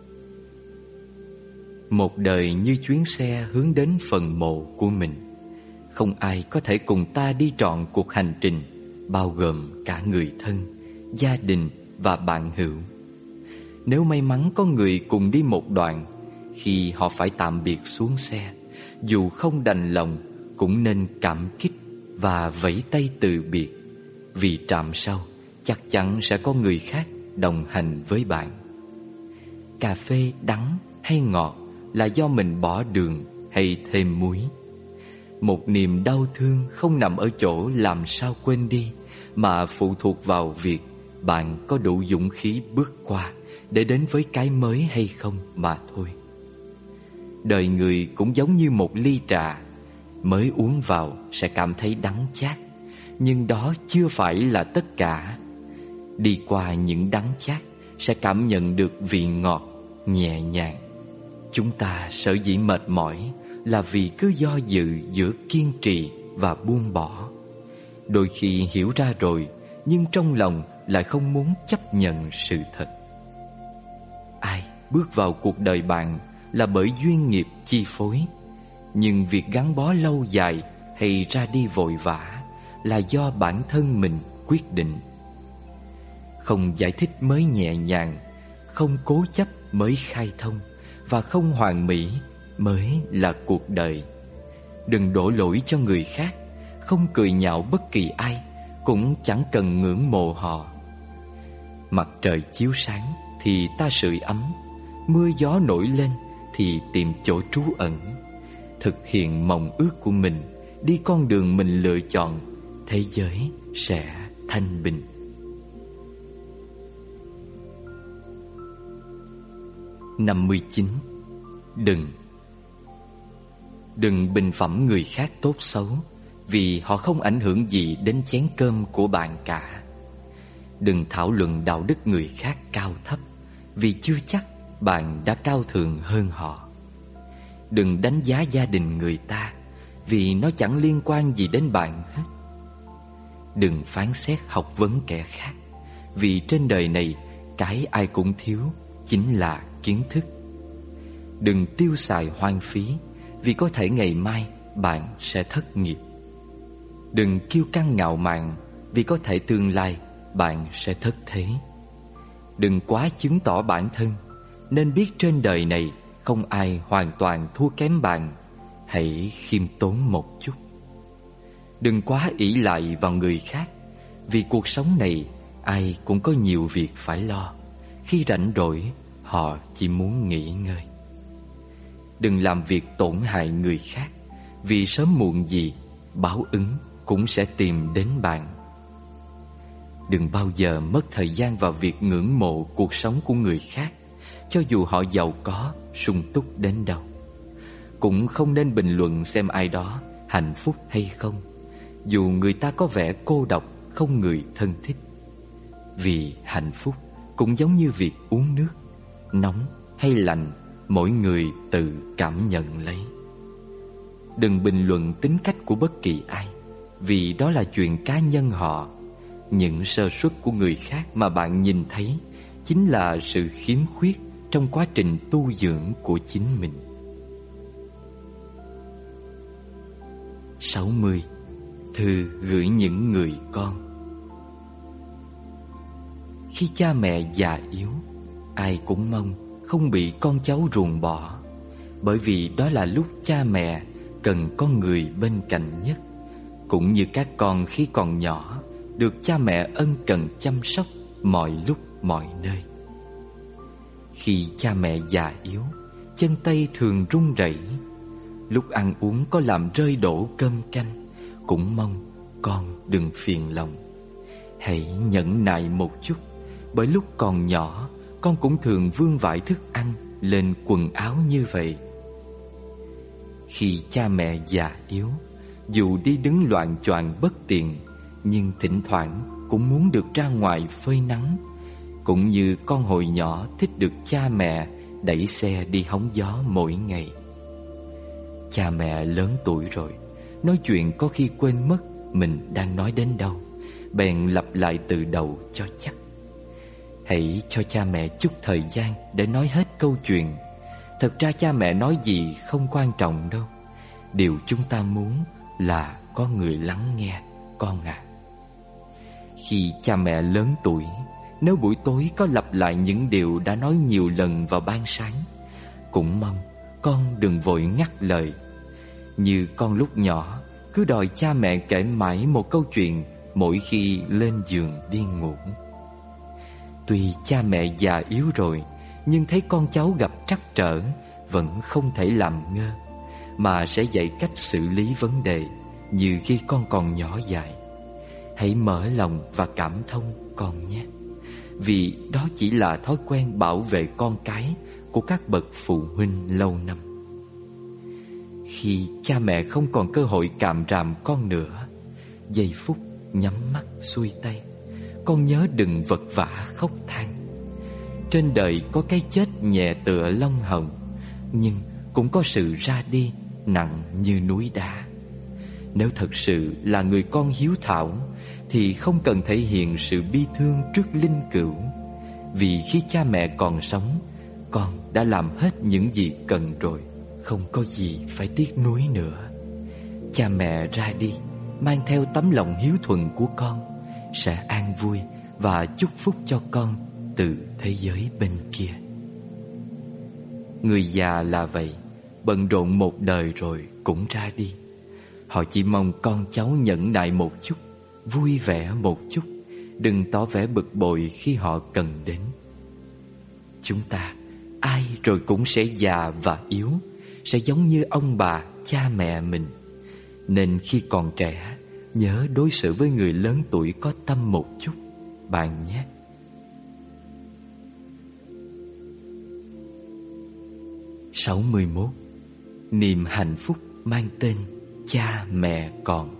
Một đời như chuyến xe hướng đến phần mộ của mình. Không ai có thể cùng ta đi trọn cuộc hành trình, bao gồm cả người thân, gia đình và bạn hữu. Nếu may mắn có người cùng đi một đoạn, khi họ phải tạm biệt xuống xe, dù không đành lòng cũng nên cảm kích và vẫy tay từ biệt, vì trạm sau chắc chắn sẽ có người khác đồng hành với bạn. Cà phê đắng hay ngọt là do mình bỏ đường hay thêm muối. Một niềm đau thương không nằm ở chỗ làm sao quên đi, mà phụ thuộc vào việc bạn có đủ dũng khí bước qua để đến với cái mới hay không mà thôi. Đời người cũng giống như một ly trà, mới uống vào sẽ cảm thấy đắng chát, nhưng đó chưa phải là tất cả. Đi qua những đắng chát sẽ cảm nhận được vị ngọt nhẹ nhàng. Chúng ta sở dĩ mệt mỏi là vì cứ do dự giữa kiên trì và buông bỏ. Đôi khi hiểu ra rồi, nhưng trong lòng lại không muốn chấp nhận sự thật. Ai bước vào cuộc đời bạn là bởi duyên nghiệp chi phối, nhưng việc gắn bó lâu dài hay ra đi vội vã là do bản thân mình quyết định. Không giải thích mới nhẹ nhàng, không cố chấp mới khai thông, và không hoàn mỹ mới là cuộc đời. Đừng đổ lỗi cho người khác, không cười nhạo bất kỳ ai, cũng chẳng cần ngưỡng mộ họ. Mặt trời chiếu sáng thì ta sưởi ấm, mưa gió nổi lên thì tìm chỗ trú ẩn. Thực hiện mộng ước của mình, đi con đường mình lựa chọn, thế giới sẽ thanh bình. năm mươi chín. Đừng Đừng bình phẩm người khác tốt xấu, vì họ không ảnh hưởng gì đến chén cơm của bạn cả. Đừng thảo luận đạo đức người khác cao thấp, vì chưa chắc bạn đã cao thượng hơn họ. Đừng đánh giá gia đình người ta, vì nó chẳng liên quan gì đến bạn hết. Đừng phán xét học vấn kẻ khác, vì trên đời này cái ai cũng thiếu chính là kiến thức. Đừng tiêu xài hoang phí, vì có thể ngày mai bạn sẽ thất nghiệp. Đừng kiêu căng ngạo mạn, vì có thể tương lai bạn sẽ thất thế. Đừng quá chứng tỏ bản thân, nên biết trên đời này không ai hoàn toàn thua kém bạn. Hãy khiêm tốn một chút. Đừng quá ỷ lại vào người khác, vì cuộc sống này ai cũng có nhiều việc phải lo. Khi rảnh rỗi, họ chỉ muốn nghỉ ngơi. Đừng làm việc tổn hại người khác, vì sớm muộn gì báo ứng cũng sẽ tìm đến bạn. Đừng bao giờ mất thời gian vào việc ngưỡng mộ cuộc sống của người khác, cho dù họ giàu có, sung túc đến đâu. Cũng không nên bình luận xem ai đó hạnh phúc hay không, dù người ta có vẻ cô độc, không người thân thích. Vì hạnh phúc cũng giống như việc uống nước, nóng hay lạnh, mỗi người tự cảm nhận lấy. Đừng bình luận tính cách của bất kỳ ai, vì đó là chuyện cá nhân họ. Những sơ suất của người khác mà bạn nhìn thấy chính là sự khiếm khuyết trong quá trình tu dưỡng của chính mình. sáu mươi. Thư gửi những người con. Khi cha mẹ già yếu, ai cũng mong không bị con cháu ruồng bỏ, bởi vì đó là lúc cha mẹ cần có người bên cạnh nhất. Cũng như các con khi còn nhỏ được cha mẹ ân cần chăm sóc mọi lúc mọi nơi. Khi cha mẹ già yếu, chân tay thường run rẩy. Lúc ăn uống có làm rơi đổ cơm canh, cũng mong con đừng phiền lòng. Hãy nhẫn nại một chút, bởi lúc còn nhỏ con cũng thường vương vãi thức ăn lên quần áo như vậy. Khi cha mẹ già yếu, dù đi đứng loạng choạng bất tiện, nhưng thỉnh thoảng cũng muốn được ra ngoài phơi nắng, cũng như con hồi nhỏ thích được cha mẹ đẩy xe đi hóng gió mỗi ngày. Cha mẹ lớn tuổi rồi, nói chuyện có khi quên mất mình đang nói đến đâu, bèn lặp lại từ đầu cho chắc. Hãy cho cha mẹ chút thời gian để nói hết câu chuyện. Thật ra cha mẹ nói gì không quan trọng đâu. Điều chúng ta muốn là có người lắng nghe con à. Khi cha mẹ lớn tuổi, nếu buổi tối có lặp lại những điều đã nói nhiều lần vào ban sáng, cũng mong con đừng vội ngắt lời. Như con lúc nhỏ cứ đòi cha mẹ kể mãi một câu chuyện mỗi khi lên giường đi ngủ. Tuy cha mẹ già yếu rồi, nhưng thấy con cháu gặp trắc trở vẫn không thể làm ngơ, mà sẽ dạy cách xử lý vấn đề như khi con còn nhỏ dại. Hãy mở lòng và cảm thông con nhé, vì đó chỉ là thói quen bảo vệ con cái của các bậc phụ huynh lâu năm. Khi cha mẹ không còn cơ hội càm ràm con nữa, giây phút nhắm mắt xuôi tay, con nhớ đừng vật vã khóc than. Trên đời có cái chết nhẹ tựa lông hồng, nhưng cũng có sự ra đi nặng như núi đá. Nếu thật sự là người con hiếu thảo, thì không cần thể hiện sự bi thương trước linh cữu, vì khi cha mẹ còn sống, con đã làm hết những gì cần rồi, không có gì phải tiếc nuối nữa. Cha mẹ ra đi mang theo tấm lòng hiếu thuận của con, sẽ an vui và chúc phúc cho con từ thế giới bên kia. Người già là vậy, bận rộn một đời rồi cũng ra đi. Họ chỉ mong con cháu nhẫn nại một chút, vui vẻ một chút, đừng tỏ vẻ bực bội khi họ cần đến. Chúng ta ai rồi cũng sẽ già và yếu, sẽ giống như ông bà, cha mẹ mình. Nên khi còn trẻ, nhớ đối xử với người lớn tuổi có tâm một chút, bạn nhé. sáu mươi mốt. Niềm hạnh phúc mang tên cha mẹ còn.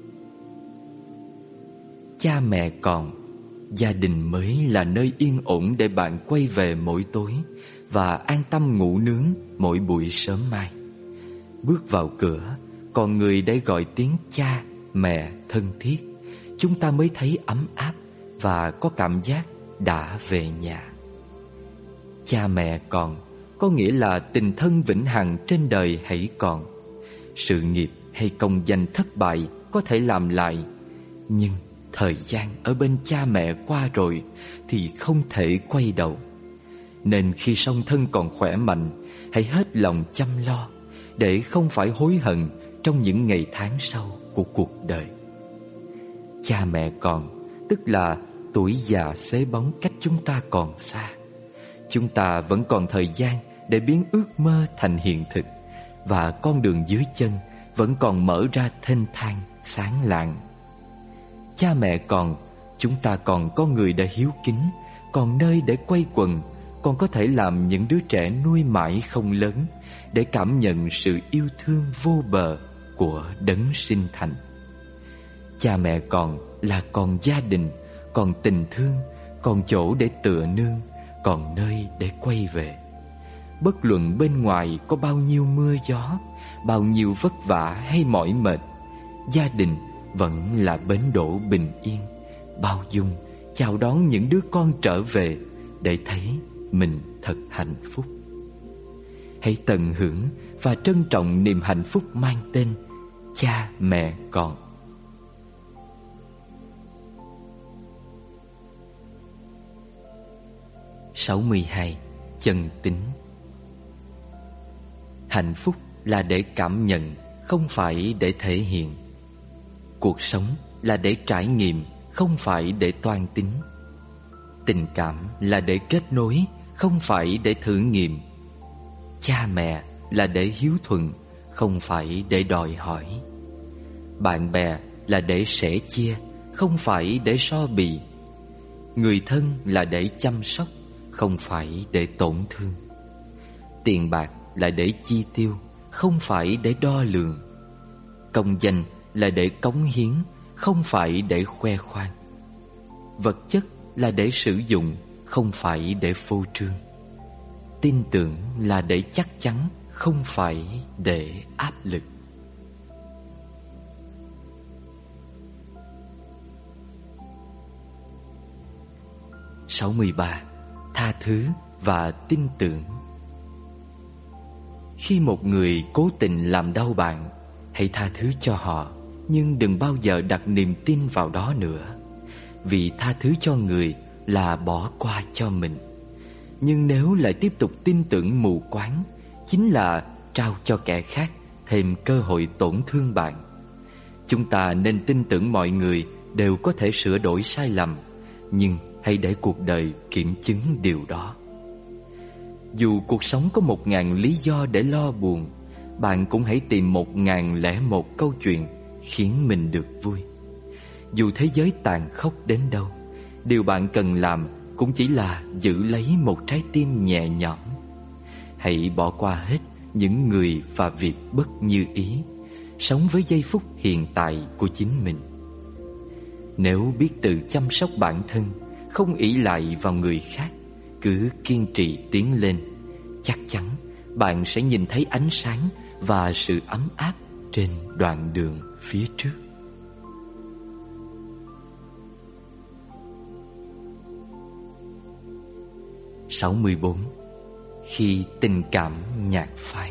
Cha mẹ còn, gia đình mới là nơi yên ổn để bạn quay về mỗi tối và an tâm ngủ nướng mỗi buổi sớm mai. Bước vào cửa, còn người để gọi tiếng cha, mẹ thân thiết, chúng ta mới thấy ấm áp và có cảm giác đã về nhà. Cha mẹ còn có nghĩa là tình thân vĩnh hằng trên đời hãy còn. Sự nghiệp hay công danh thất bại có thể làm lại, nhưng thời gian ở bên cha mẹ qua rồi thì không thể quay đầu. Nên khi song thân còn khỏe mạnh, hãy hết lòng chăm lo, để không phải hối hận trong những ngày tháng sau của cuộc đời. Cha mẹ còn tức là tuổi già xế bóng cách chúng ta còn xa. Chúng ta vẫn còn thời gian để biến ước mơ thành hiện thực, và con đường dưới chân vẫn còn mở ra thênh thang sáng lạng. Cha mẹ còn, chúng ta còn có người để hiếu kính, còn nơi để quay quần, còn có thể làm những đứa trẻ nuôi mãi không lớn, để cảm nhận sự yêu thương vô bờ của đấng sinh thành. Cha mẹ còn là còn gia đình, còn tình thương, còn chỗ để tựa nương, còn nơi để quay về. Bất luận bên ngoài có bao nhiêu mưa gió, bao nhiêu vất vả hay mỏi mệt, gia đình vẫn là bến đỗ bình yên, bao dung chào đón những đứa con trở về, để thấy mình thật hạnh phúc. Hãy tận hưởng và trân trọng niềm hạnh phúc mang tên cha mẹ còn. sáu mươi hai. Chân tính. Hạnh phúc là để cảm nhận, không phải để thể hiện. Cuộc sống là để trải nghiệm, không phải để toan tính. Tình cảm là để kết nối, không phải để thử nghiệm. Cha mẹ là để hiếu thuận, không phải để đòi hỏi. Bạn bè là để sẻ chia, không phải để so bì. Người thân là để chăm sóc, không phải để tổn thương. Tiền bạc là để chi tiêu, không phải để đo lường. Công danh là để cống hiến, không phải để khoe khoang. Vật chất là để sử dụng, không phải để phô trương. Tin tưởng là để chắc chắn, không phải để áp lực. sáu mươi ba. Tha thứ và tin tưởng. Khi một người cố tình làm đau bạn, hãy tha thứ cho họ, nhưng đừng bao giờ đặt niềm tin vào đó nữa. Vì tha thứ cho người là bỏ qua cho mình. Nhưng nếu lại tiếp tục tin tưởng mù quáng, chính là trao cho kẻ khác thêm cơ hội tổn thương bạn. Chúng ta nên tin tưởng mọi người đều có thể sửa đổi sai lầm, nhưng hãy để cuộc đời kiểm chứng điều đó. Dù cuộc sống có một ngàn lý do để lo buồn, bạn cũng hãy tìm một ngàn lẻ một câu chuyện khiến mình được vui. Dù thế giới tàn khốc đến đâu, điều bạn cần làm cũng chỉ là giữ lấy một trái tim nhẹ nhõm. Hãy bỏ qua hết những người và việc bất như ý, sống với giây phút hiện tại của chính mình. Nếu biết tự chăm sóc bản thân, không ỷ lại vào người khác, cứ kiên trì tiến lên, chắc chắn bạn sẽ nhìn thấy ánh sáng và sự ấm áp trên đoạn đường phía trước. sáu mươi bốn. Khi tình cảm nhạt phai.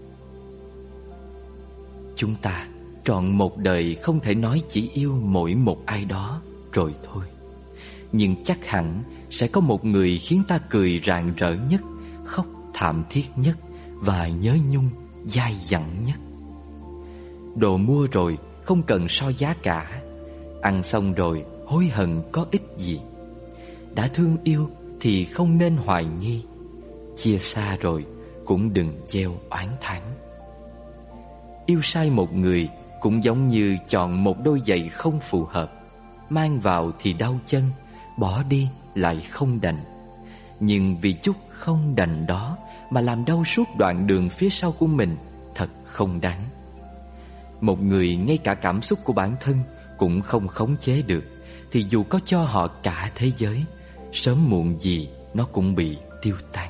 Chúng ta trọn một đời không thể nói chỉ yêu mỗi một ai đó rồi thôi. Nhưng chắc hẳn sẽ có một người khiến ta cười rạng rỡ nhất, khóc thảm thiết nhất và nhớ nhung dai dẳng nhất. Đồ mua rồi không cần so giá cả, ăn xong rồi hối hận có ích gì. Đã thương yêu thì không nên hoài nghi, chia xa rồi cũng đừng gieo oán thán. Yêu sai một người cũng giống như chọn một đôi giày không phù hợp, mang vào thì đau chân, bỏ đi lại không đành. Nhưng vì chút không đành đó mà làm đau suốt đoạn đường phía sau của mình, thật không đáng. Một người ngay cả cảm xúc của bản thân cũng không khống chế được, thì dù có cho họ cả thế giới, sớm muộn gì nó cũng bị tiêu tan.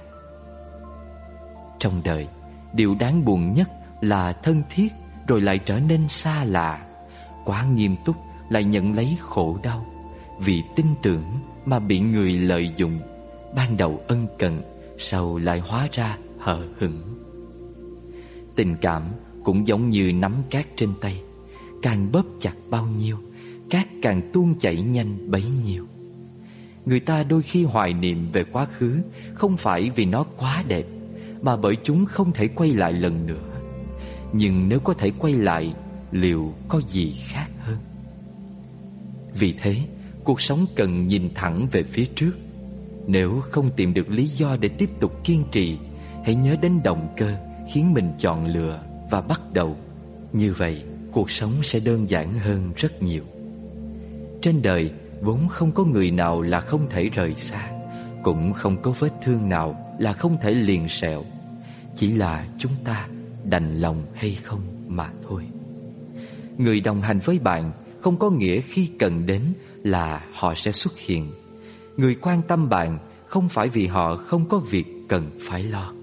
Trong đời, điều đáng buồn nhất là thân thiết rồi lại trở nên xa lạ, quá nghiêm túc lại nhận lấy khổ đau. Vì tin tưởng mà bị người lợi dụng, ban đầu ân cần, sau lại hóa ra hờ hững. Tình cảm cũng giống như nắm cát trên tay, càng bóp chặt bao nhiêu, cát càng tuôn chảy nhanh bấy nhiêu. Người ta đôi khi hoài niệm về quá khứ không phải vì nó quá đẹp, mà bởi chúng không thể quay lại lần nữa. Nhưng nếu có thể quay lại, liệu có gì khác hơn? Vì thế, cuộc sống cần nhìn thẳng về phía trước. Nếu không tìm được lý do để tiếp tục kiên trì, hãy nhớ đến động cơ khiến mình chọn lựa và bắt đầu. Như vậy, cuộc sống sẽ đơn giản hơn rất nhiều. Trên đời vốn không có người nào là không thể rời xa, cũng không có vết thương nào là không thể liền sẹo. Chỉ là chúng ta đành lòng hay không mà thôi. Người đồng hành với bạn không có nghĩa khi cần đến là họ sẽ xuất hiện. Người quan tâm bạn không phải vì họ không có việc cần phải lo.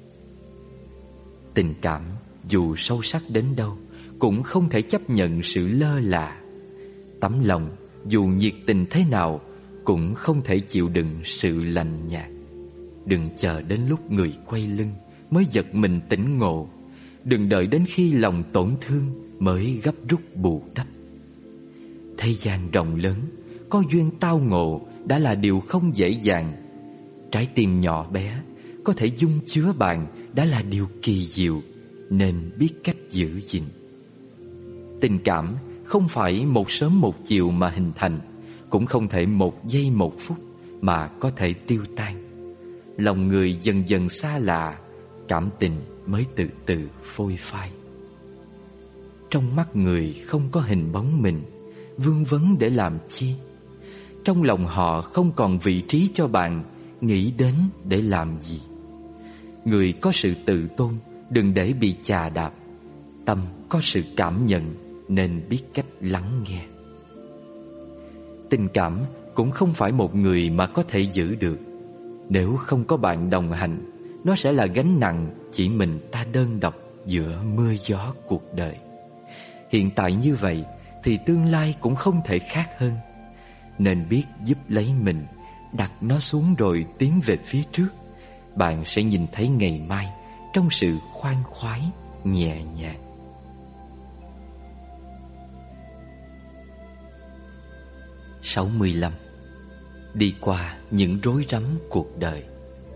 Tình cảm dù sâu sắc đến đâu cũng không thể chấp nhận sự lơ là. Tấm lòng dù nhiệt tình thế nào cũng không thể chịu đựng sự lạnh nhạt. Đừng chờ đến lúc người quay lưng mới giật mình tỉnh ngộ. Đừng đợi đến khi lòng tổn thương mới gấp rút bù đắp. Thế gian rộng lớn, có duyên tao ngộ đã là điều không dễ dàng. Trái tim nhỏ bé có thể dung chứa bạn đã là điều kỳ diệu, nên biết cách giữ gìn. Tình cảm không phải một sớm một chiều mà hình thành, cũng không thể một giây một phút mà có thể tiêu tan. Lòng người dần dần xa lạ, cảm tình mới từ từ phôi phai. Trong mắt người không có hình bóng mình, vương vấn để làm chi? Trong lòng họ không còn vị trí cho bạn, nghĩ đến để làm gì? Người có sự tự tôn đừng để bị chà đạp. Tâm có sự cảm nhận nên biết cách lắng nghe. Tình cảm cũng không phải một người mà có thể giữ được. Nếu không có bạn đồng hành, nó sẽ là gánh nặng chỉ mình ta đơn độc giữa mưa gió cuộc đời. Hiện tại như vậy thì tương lai cũng không thể khác hơn. Nên biết giúp lấy mình, đặt nó xuống rồi tiến về phía trước. Bạn sẽ nhìn thấy ngày mai trong sự khoan khoái, nhẹ nhàng. sáu mươi lăm. Đi qua những rối rắm cuộc đời.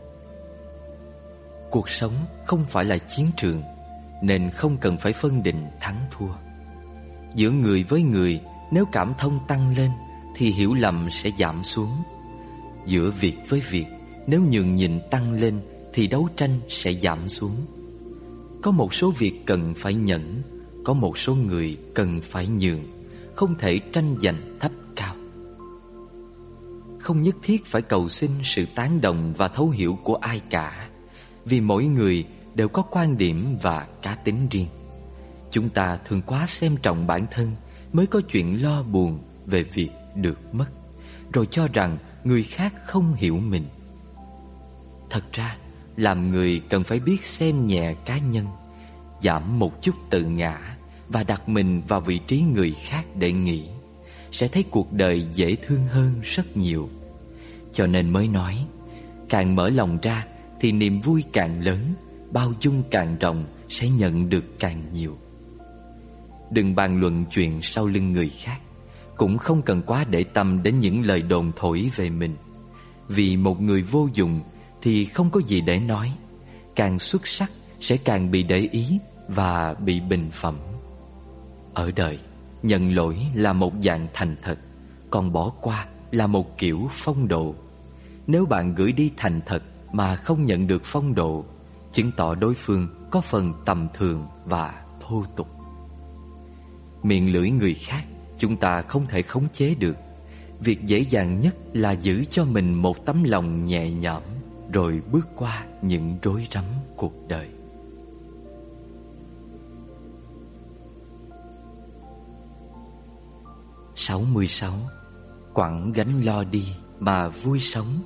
Cuộc sống không phải là chiến trường, nên không cần phải phân định thắng thua. Giữa người với người, nếu cảm thông tăng lên thì hiểu lầm sẽ giảm xuống. Giữa việc với việc, nếu nhường nhịn tăng lên thì đấu tranh sẽ giảm xuống. Có một số việc cần phải nhẫn, có một số người cần phải nhường, không thể tranh giành thấp cao. Không nhất thiết phải cầu xin sự tán đồng và thấu hiểu của ai cả, vì mỗi người đều có quan điểm và cá tính riêng. Chúng ta thường quá xem trọng bản thân, mới có chuyện lo buồn về việc được mất, rồi cho rằng người khác không hiểu mình. Thật ra, làm người cần phải biết xem nhẹ cá nhân, giảm một chút tự ngã và đặt mình vào vị trí người khác để nghĩ, sẽ thấy cuộc đời dễ thương hơn rất nhiều. Cho nên mới nói, càng mở lòng ra thì niềm vui càng lớn, bao dung càng rộng, sẽ nhận được càng nhiều. Đừng bàn luận chuyện sau lưng người khác, cũng không cần quá để tâm đến những lời đồn thổi về mình. Vì một người vô dụng thì không có gì để nói, càng xuất sắc sẽ càng bị để ý và bị bình phẩm. Ở đời, nhận lỗi là một dạng thành thật, còn bỏ qua là một kiểu phong độ. Nếu bạn gửi đi thành thật mà không nhận được phong độ, chứng tỏ đối phương có phần tầm thường và thô tục. Miệng lưỡi người khác chúng ta không thể khống chế được. Việc dễ dàng nhất là giữ cho mình một tấm lòng nhẹ nhõm, rồi bước qua những rối rắm cuộc đời. sáu mươi sáu. Quẳng gánh lo đi mà vui sống.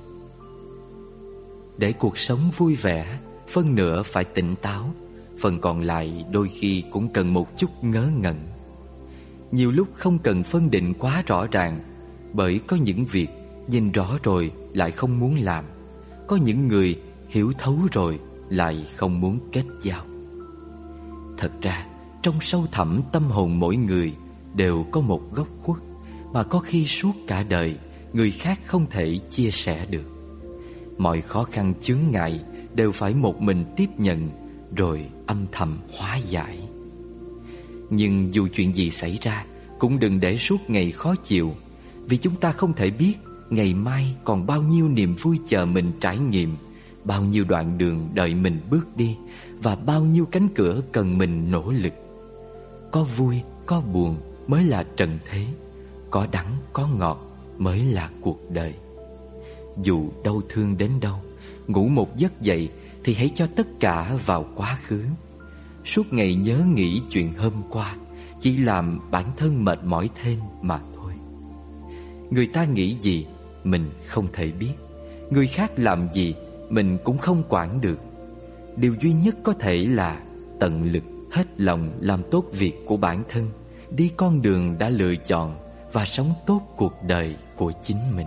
Để cuộc sống vui vẻ, phân nửa phải tỉnh táo, phần còn lại đôi khi cũng cần một chút ngớ ngẩn. Nhiều lúc không cần phân định quá rõ ràng, bởi có những việc nhìn rõ rồi lại không muốn làm, có những người hiểu thấu rồi lại không muốn kết giao. Thật ra, trong sâu thẳm tâm hồn mỗi người đều có một góc khuất mà có khi suốt cả đời người khác không thể chia sẻ được. Mọi khó khăn chướng ngại đều phải một mình tiếp nhận, rồi âm thầm hóa giải. Nhưng dù chuyện gì xảy ra, cũng đừng để suốt ngày khó chịu, vì chúng ta không thể biết ngày mai còn bao nhiêu niềm vui chờ mình trải nghiệm, bao nhiêu đoạn đường đợi mình bước đi, và bao nhiêu cánh cửa cần mình nỗ lực. Có vui, có buồn mới là trần thế, có đắng, có ngọt mới là cuộc đời. Dù đau thương đến đâu, ngủ một giấc dậy thì hãy cho tất cả vào quá khứ. Suốt ngày nhớ nghĩ chuyện hôm qua chỉ làm bản thân mệt mỏi thêm mà thôi. Người ta nghĩ gì mình không thể biết, người khác làm gì mình cũng không quản được. Điều duy nhất có thể là tận lực hết lòng làm tốt việc của bản thân, đi con đường đã lựa chọn và sống tốt cuộc đời của chính mình.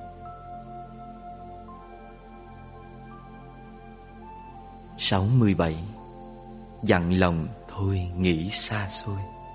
sáu mươi bảy. Dặn lòng thôi nghĩ xa xôi.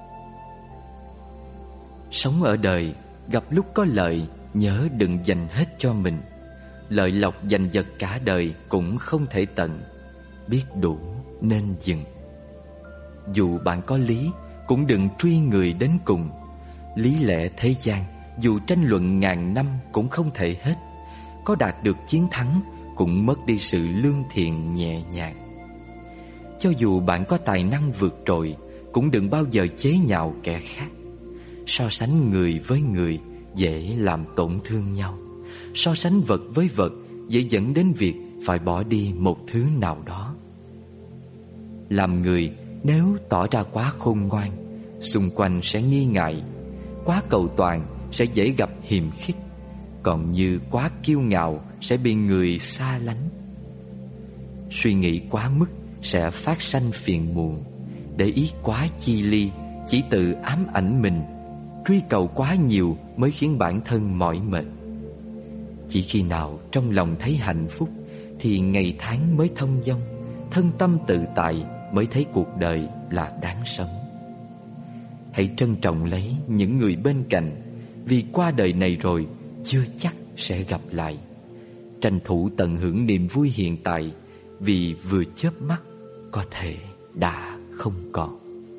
Sống ở đời, gặp lúc có lợi, nhớ đừng dành hết cho mình. Lợi lộc giành giật cả đời cũng không thể tận, biết đủ nên dừng. Dù bạn có lý, cũng đừng truy người đến cùng. Lý lẽ thế gian, dù tranh luận ngàn năm cũng không thể hết. Có đạt được chiến thắng, cũng mất đi sự lương thiện nhẹ nhàng. Cho dù bạn có tài năng vượt trội, cũng đừng bao giờ chế nhạo kẻ khác. So sánh người với người dễ làm tổn thương nhau. So sánh vật với vật dễ dẫn đến việc phải bỏ đi một thứ nào đó. Làm người nếu tỏ ra quá khôn ngoan, xung quanh sẽ nghi ngại. Quá cầu toàn sẽ dễ gặp hiềm khích. Còn như quá kiêu ngạo sẽ bị người xa lánh. Suy nghĩ quá mức sẽ phát sanh phiền muộn. Để ý quá chi ly chỉ tự ám ảnh mình. Truy cầu quá nhiều mới khiến bản thân mỏi mệt. Chỉ khi nào trong lòng thấy hạnh phúc thì ngày tháng mới thông dong, thân tâm tự tại mới thấy cuộc đời là đáng sống. Hãy trân trọng lấy những người bên cạnh, vì qua đời này rồi chưa chắc sẽ gặp lại. Tranh thủ tận hưởng niềm vui hiện tại, vì vừa chớp mắt có thể đã không còn.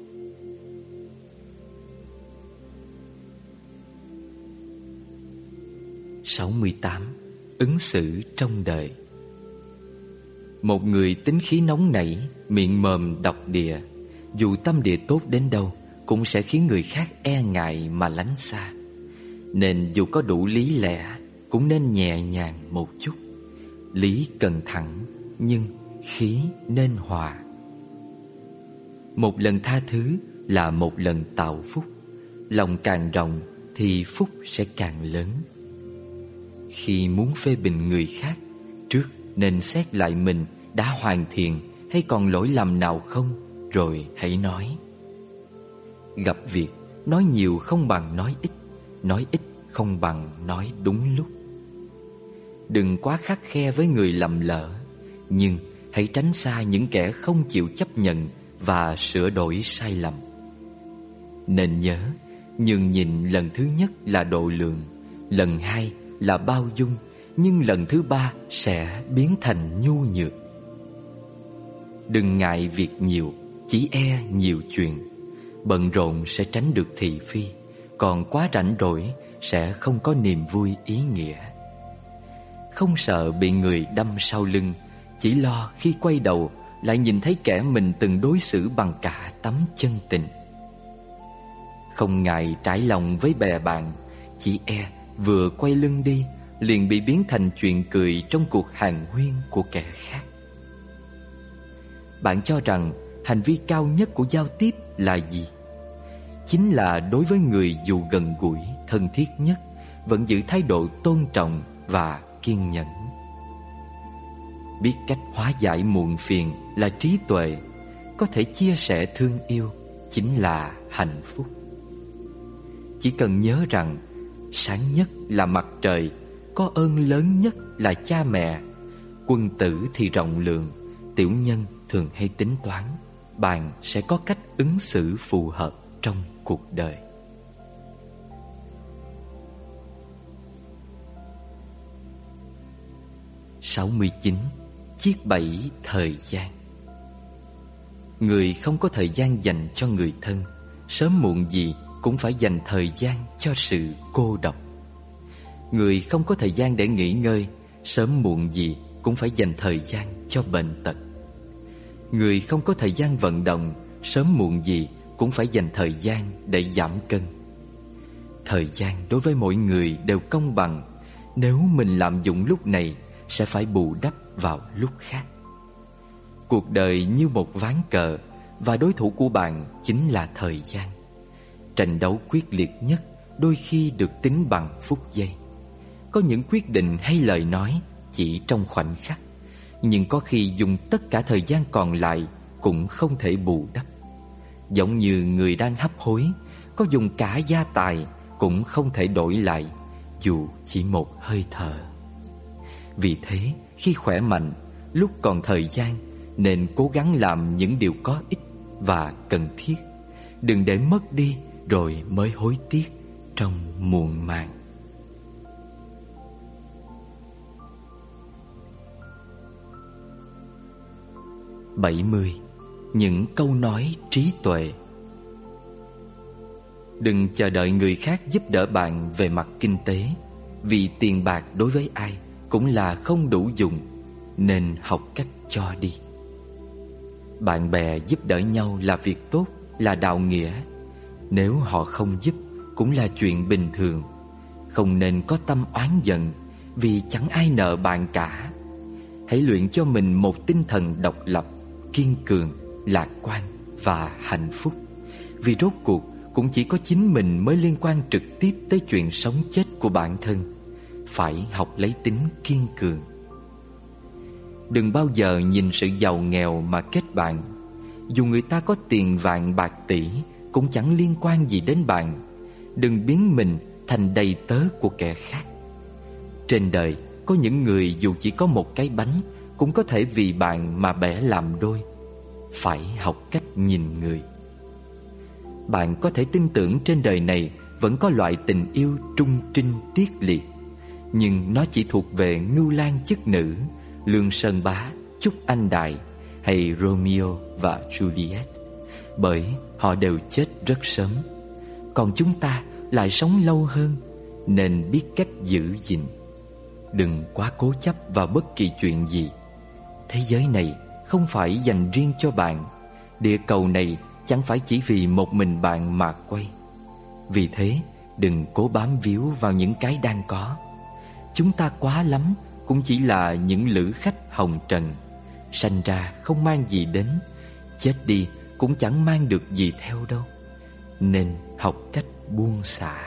sáu mươi tám. Ứng xử trong đời. Một người tính khí nóng nảy, miệng mồm độc địa, dù tâm địa tốt đến đâu cũng sẽ khiến người khác e ngại mà lánh xa. Nên dù có đủ lý lẽ cũng nên nhẹ nhàng một chút. Lý cần thẳng, nhưng khí nên hòa. Một lần tha thứ là một lần tạo phúc. Lòng càng rộng thì phúc sẽ càng lớn. Khi muốn phê bình người khác, trước nên xét lại mình đã hoàn thiện hay còn lỗi lầm nào không, rồi hãy nói. Gặp việc, nói nhiều không bằng nói ít, nói ít không bằng nói đúng lúc. Đừng quá khắt khe với người lầm lỡ, nhưng hãy tránh xa những kẻ không chịu chấp nhận và sửa đổi sai lầm. Nên nhớ, nhường nhịn lần thứ nhất là độ lượng, lần hai là bao dung, nhưng lần thứ ba sẽ biến thành nhu nhược. Đừng ngại việc nhiều, chỉ e nhiều chuyện. Bận rộn sẽ tránh được thị phi, còn quá rảnh rỗi sẽ không có niềm vui ý nghĩa. Không sợ bị người đâm sau lưng, chỉ lo khi quay đầu lại nhìn thấy kẻ mình từng đối xử bằng cả tấm chân tình. Không ngại trải lòng với bè bạn, chỉ e vừa quay lưng đi liền bị biến thành chuyện cười trong cuộc hàn huyên của kẻ khác. Bạn cho rằng hành vi cao nhất của giao tiếp là gì? Chính là đối với người dù gần gũi, thân thiết nhất vẫn giữ thái độ tôn trọng và kiên nhẫn. Biết cách hóa giải muộn phiền là trí tuệ. Có thể chia sẻ thương yêu chính là hạnh phúc. Chỉ cần nhớ rằng sáng nhất là mặt trời, có ơn lớn nhất là cha mẹ. Quân tử thì rộng lượng, tiểu nhân thường hay tính toán. Bạn sẽ có cách ứng xử phù hợp trong cuộc đời. sáu mươi chín. Chiếc bẫy thời gian. Người không có thời gian dành cho người thân, sớm muộn gì cũng phải dành thời gian cho sự cô độc. Người không có thời gian để nghỉ ngơi, sớm muộn gì cũng phải dành thời gian cho bệnh tật. Người không có thời gian vận động, sớm muộn gì cũng phải dành thời gian để giảm cân. Thời gian đối với mỗi người đều công bằng. Nếu mình lạm dụng lúc này, sẽ phải bù đắp vào lúc khác. Cuộc đời như một ván cờ, và đối thủ của bạn chính là thời gian. Tranh đấu quyết liệt nhất đôi khi được tính bằng phút giây. Có những quyết định hay lời nói chỉ trong khoảnh khắc, nhưng có khi dùng tất cả thời gian còn lại cũng không thể bù đắp. Giống như người đang hấp hối, có dùng cả gia tài cũng không thể đổi lại, dù chỉ một hơi thở. Vì thế, khi khỏe mạnh, lúc còn thời gian, nên cố gắng làm những điều có ích và cần thiết. Đừng để mất đi rồi mới hối tiếc trong muộn màng. bảy mươi. Những câu nói trí tuệ. Đừng chờ đợi người khác giúp đỡ bạn về mặt kinh tế, vì tiền bạc đối với ai cũng là không đủ dùng, nên học cách cho đi. Bạn bè giúp đỡ nhau là việc tốt, là đạo nghĩa. Nếu họ không giúp cũng là chuyện bình thường. Không nên có tâm oán giận, vì chẳng ai nợ bạn cả. Hãy luyện cho mình một tinh thần độc lập, kiên cường, lạc quan và hạnh phúc. Vì rốt cuộc cũng chỉ có chính mình mới liên quan trực tiếp tới chuyện sống chết của bản thân. phải học lấy tính kiên cường. Đừng bao giờ nhìn sự giàu nghèo mà kết bạn. Dù người ta có tiền vạn bạc tỷ cũng chẳng liên quan gì đến bạn. Đừng biến mình thành đầy tớ của kẻ khác. Trên đời có những người dù chỉ có một cái bánh cũng có thể vì bạn mà bẻ làm đôi. Phải học cách nhìn người. Bạn có thể tin tưởng trên đời này vẫn có loại tình yêu trung trinh tiết liệt, nhưng nó chỉ thuộc về Ngưu Lang chức nữ, Lương Sơn Bá, Trúc Anh Đại hay Romeo và Juliet, bởi họ đều chết rất sớm. Còn chúng ta lại sống lâu hơn, nên biết cách giữ gìn. Đừng quá cố chấp vào bất kỳ chuyện gì. Thế giới này không phải dành riêng cho bạn. Địa cầu này chẳng phải chỉ vì một mình bạn mà quay. Vì thế đừng cố bám víu vào những cái đang có. Chúng ta quá lắm cũng chỉ là những lữ khách hồng trần, sanh ra không mang gì đến, chết đi cũng chẳng mang được gì theo đâu. Nên học cách buông xả.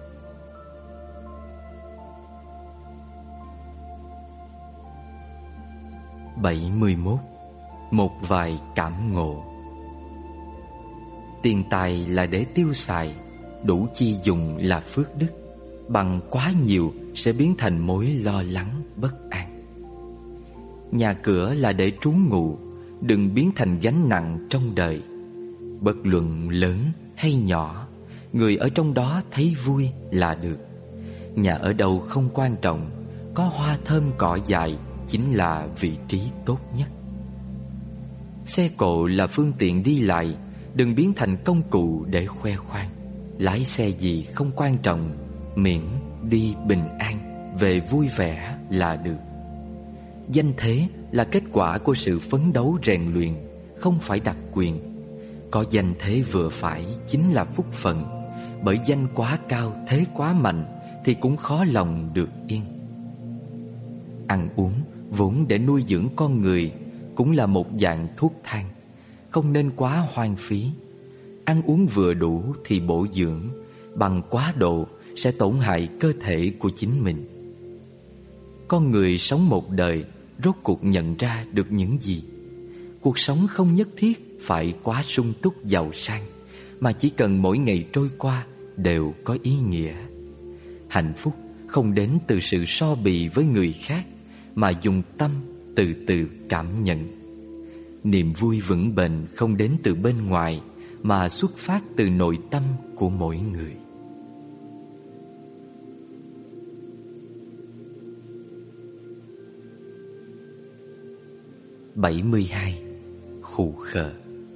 bảy mươi mốt. Một vài cảm ngộ. Tiền tài là để tiêu xài, đủ chi dùng là phước đức. Bằng quá nhiều sẽ biến thành mối lo lắng bất an. Nhà cửa là để trú ngụ, đừng biến thành gánh nặng trong đời. Bất luận lớn hay nhỏ, người ở trong đó thấy vui là được. Nhà ở đâu không quan trọng, có hoa thơm cỏ dại chính là vị trí tốt nhất. Xe cộ là phương tiện đi lại, đừng biến thành công cụ để khoe khoang. Lái xe gì không quan trọng, miễn đi bình an, về vui vẻ là được. Danh thế là kết quả của sự phấn đấu rèn luyện, không phải đặc quyền. Có danh thế vừa phải chính là phúc phận, bởi danh quá cao, thế quá mạnh thì cũng khó lòng được yên. Ăn uống vốn để nuôi dưỡng con người cũng là một dạng thuốc thang, không nên quá hoang phí. Ăn uống vừa đủ thì bổ dưỡng, bằng quá độ sẽ tổn hại cơ thể của chính mình. Con người sống một đời, rốt cuộc nhận ra được những gì? Cuộc sống không nhất thiết phải quá sung túc giàu sang, mà chỉ cần mỗi ngày trôi qua đều có ý nghĩa. Hạnh phúc không đến từ sự so bì với người khác, mà dùng tâm từ từ cảm nhận. Niềm vui vững bền không đến từ bên ngoài, mà xuất phát từ nội tâm của mỗi người. bảy mươi hai. Khù khờ.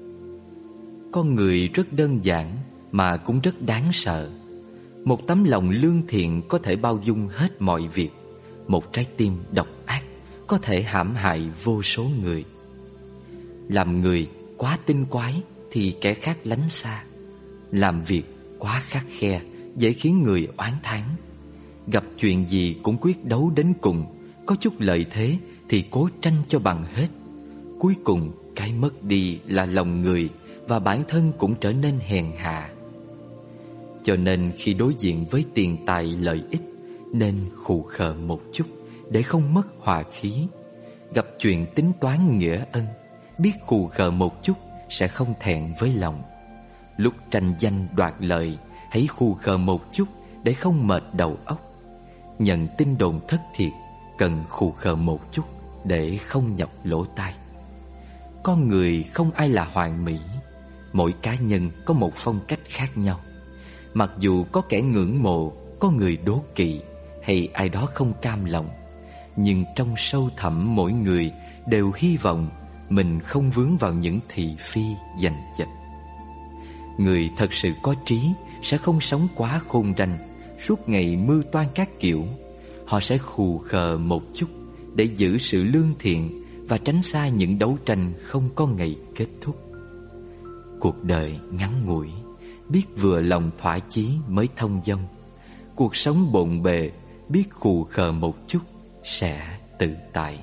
Con người rất đơn giản mà cũng rất đáng sợ. Một tấm lòng lương thiện có thể bao dung hết mọi việc. Một trái tim độc ác có thể hãm hại vô số người. Làm người quá tinh quái thì kẻ khác lánh xa. Làm việc quá khắt khe dễ khiến người oán thán. Gặp chuyện gì cũng quyết đấu đến cùng, có chút lợi thế thì cố tranh cho bằng hết. Cuối cùng cái mất đi là lòng người, và bản thân cũng trở nên hèn hạ. Cho nên khi đối diện với tiền tài lợi ích, nên khù khờ một chút để không mất hòa khí. Gặp chuyện tính toán nghĩa ân, biết khù khờ một chút sẽ không thẹn với lòng. Lúc tranh danh đoạt lợi, hãy khù khờ một chút để không mệt đầu óc. Nhận tin đồn thất thiệt, cần khù khờ một chút để không nhọc lỗ tai. Con người không ai là hoàn mỹ, mỗi cá nhân có một phong cách khác nhau. Mặc dù có kẻ ngưỡng mộ, có người đố kỵ, hay ai đó không cam lòng, nhưng trong sâu thẳm mỗi người đều hy vọng mình không vướng vào những thị phi giành giật. Người thật sự có trí sẽ không sống quá khôn ranh, suốt ngày mưu toan các kiểu. Họ sẽ khù khờ một chút để giữ sự lương thiện và tránh xa những đấu tranh không có ngày kết thúc. Cuộc đời ngắn ngủi, biết vừa lòng thỏa chí mới thông dong. Cuộc sống bộn bề, biết khù khờ một chút sẽ tự tại.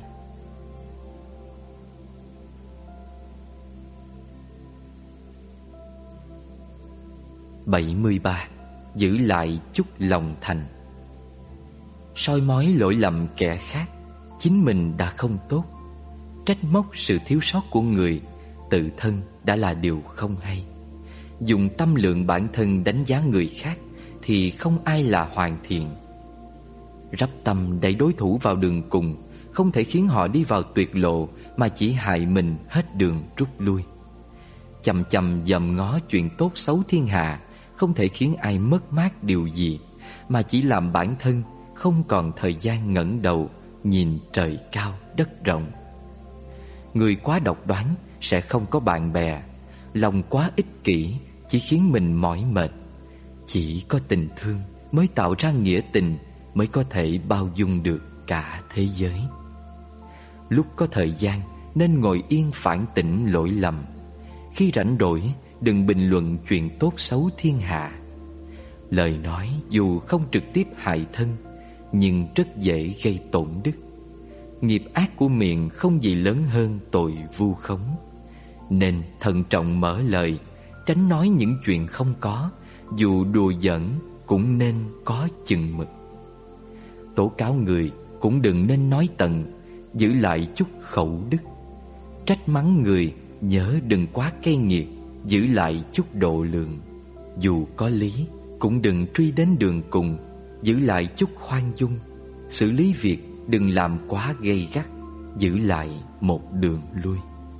bảy mươi ba. Giữ lại chút lòng thành. soi mói lỗi lầm kẻ khác, chính mình đã không tốt. Trách móc sự thiếu sót của người, tự thân đã là điều không hay. Dùng tâm lượng bản thân đánh giá người khác thì không ai là hoàn thiện. Rắp tâm đẩy đối thủ vào đường cùng không thể khiến họ đi vào tuyệt lộ, mà chỉ hại mình hết đường rút lui. Chằm chằm dòm ngó chuyện tốt xấu thiên hạ không thể khiến ai mất mát điều gì, mà chỉ làm bản thân không còn thời gian ngẩng đầu nhìn trời cao đất rộng. Người quá độc đoán sẽ không có bạn bè, lòng quá ích kỷ chỉ khiến mình mỏi mệt. Chỉ có tình thương mới tạo ra nghĩa tình, mới có thể bao dung được cả thế giới. Lúc có thời gian nên ngồi yên phản tỉnh lỗi lầm. Khi rảnh rỗi đừng bình luận chuyện tốt xấu thiên hạ. Lời nói dù không trực tiếp hại thân, nhưng rất dễ gây tổn đức. Nghiệp ác của miệng không gì lớn hơn tội vu khống. Nên thận trọng mở lời, tránh nói những chuyện không có. Dù đùa giỡn cũng nên có chừng mực. Tố cáo người cũng đừng nên nói tận, giữ lại chút khẩu đức. Trách mắng người nhớ đừng quá cay nghiệt, giữ lại chút độ lượng. Dù có lý cũng đừng truy đến đường cùng, giữ lại chút khoan dung. Xử lý việc đừng làm quá gay gắt, giữ lại một đường lui.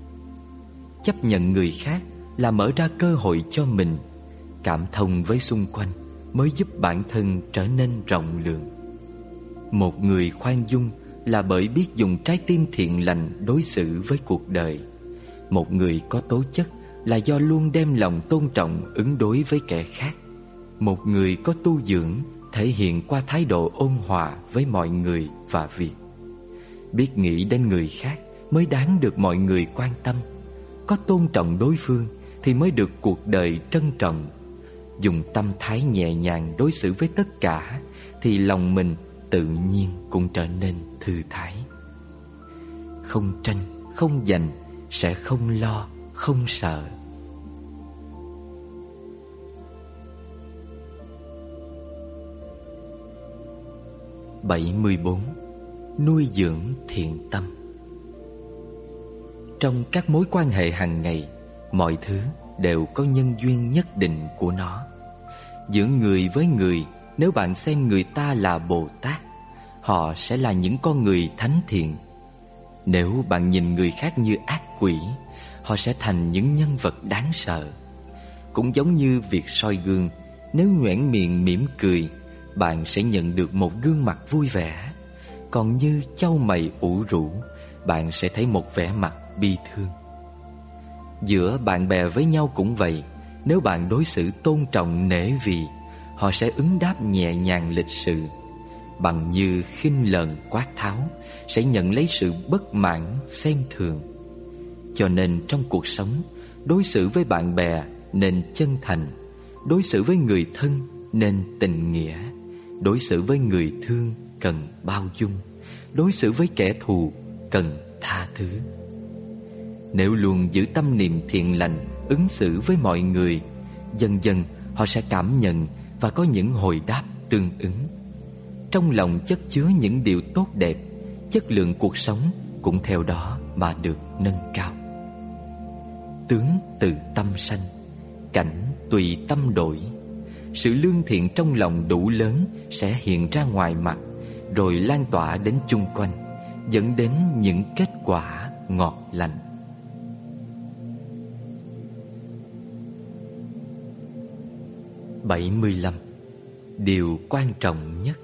Chấp nhận người khác là mở ra cơ hội cho mình. Cảm thông với xung quanh mới giúp bản thân trở nên rộng lượng. Một người khoan dung là bởi biết dùng trái tim thiện lành đối xử với cuộc đời. Một người có tố chất là do luôn đem lòng tôn trọng ứng đối với kẻ khác. Một người có tu dưỡng thể hiện qua thái độ ôn hòa với mọi người và việc. Biết nghĩ đến người khác mới đáng được mọi người quan tâm. Có tôn trọng đối phương thì mới được cuộc đời trân trọng. Dùng tâm thái nhẹ nhàng đối xử với tất cả thì lòng mình tự nhiên cũng trở nên thư thái. Không tranh, không giành, sẽ không lo, không sợ. bảy mươi bốn. Nuôi dưỡng thiện tâm. Trong các mối quan hệ hàng ngày, mọi thứ đều có nhân duyên nhất định của nó. Giữa người với người, nếu bạn xem người ta là Bồ Tát, họ sẽ là những con người thánh thiện. Nếu bạn nhìn người khác như ác quỷ, họ sẽ thành những nhân vật đáng sợ. Cũng giống như việc soi gương, nếu nhoẻn miệng mỉm cười, bạn sẽ nhận được một gương mặt vui vẻ. Còn như chau mày ủ rũ, bạn sẽ thấy một vẻ mặt bi thương. Giữa bạn bè với nhau cũng vậy. Nếu bạn đối xử tôn trọng nể vì, họ sẽ ứng đáp nhẹ nhàng lịch sự. Bằng như khinh lờn quát tháo, sẽ nhận lấy sự bất mãn xem thường. Cho nên trong cuộc sống, đối xử với bạn bè nên chân thành, đối xử với người thân nên tình nghĩa, đối xử với người thương cần bao dung, đối xử với kẻ thù cần tha thứ. Nếu luôn giữ tâm niệm thiện lành, ứng xử với mọi người, dần dần họ sẽ cảm nhận và có những hồi đáp tương ứng. Trong lòng chất chứa những điều tốt đẹp, chất lượng cuộc sống cũng theo đó mà được nâng cao. Tướng từ tâm sanh, cảnh tùy tâm đổi. Sự lương thiện trong lòng đủ lớn sẽ hiện ra ngoài mặt, rồi lan tỏa đến chung quanh, dẫn đến những kết quả ngọt lành. bảy mươi lăm. Điều quan trọng nhất.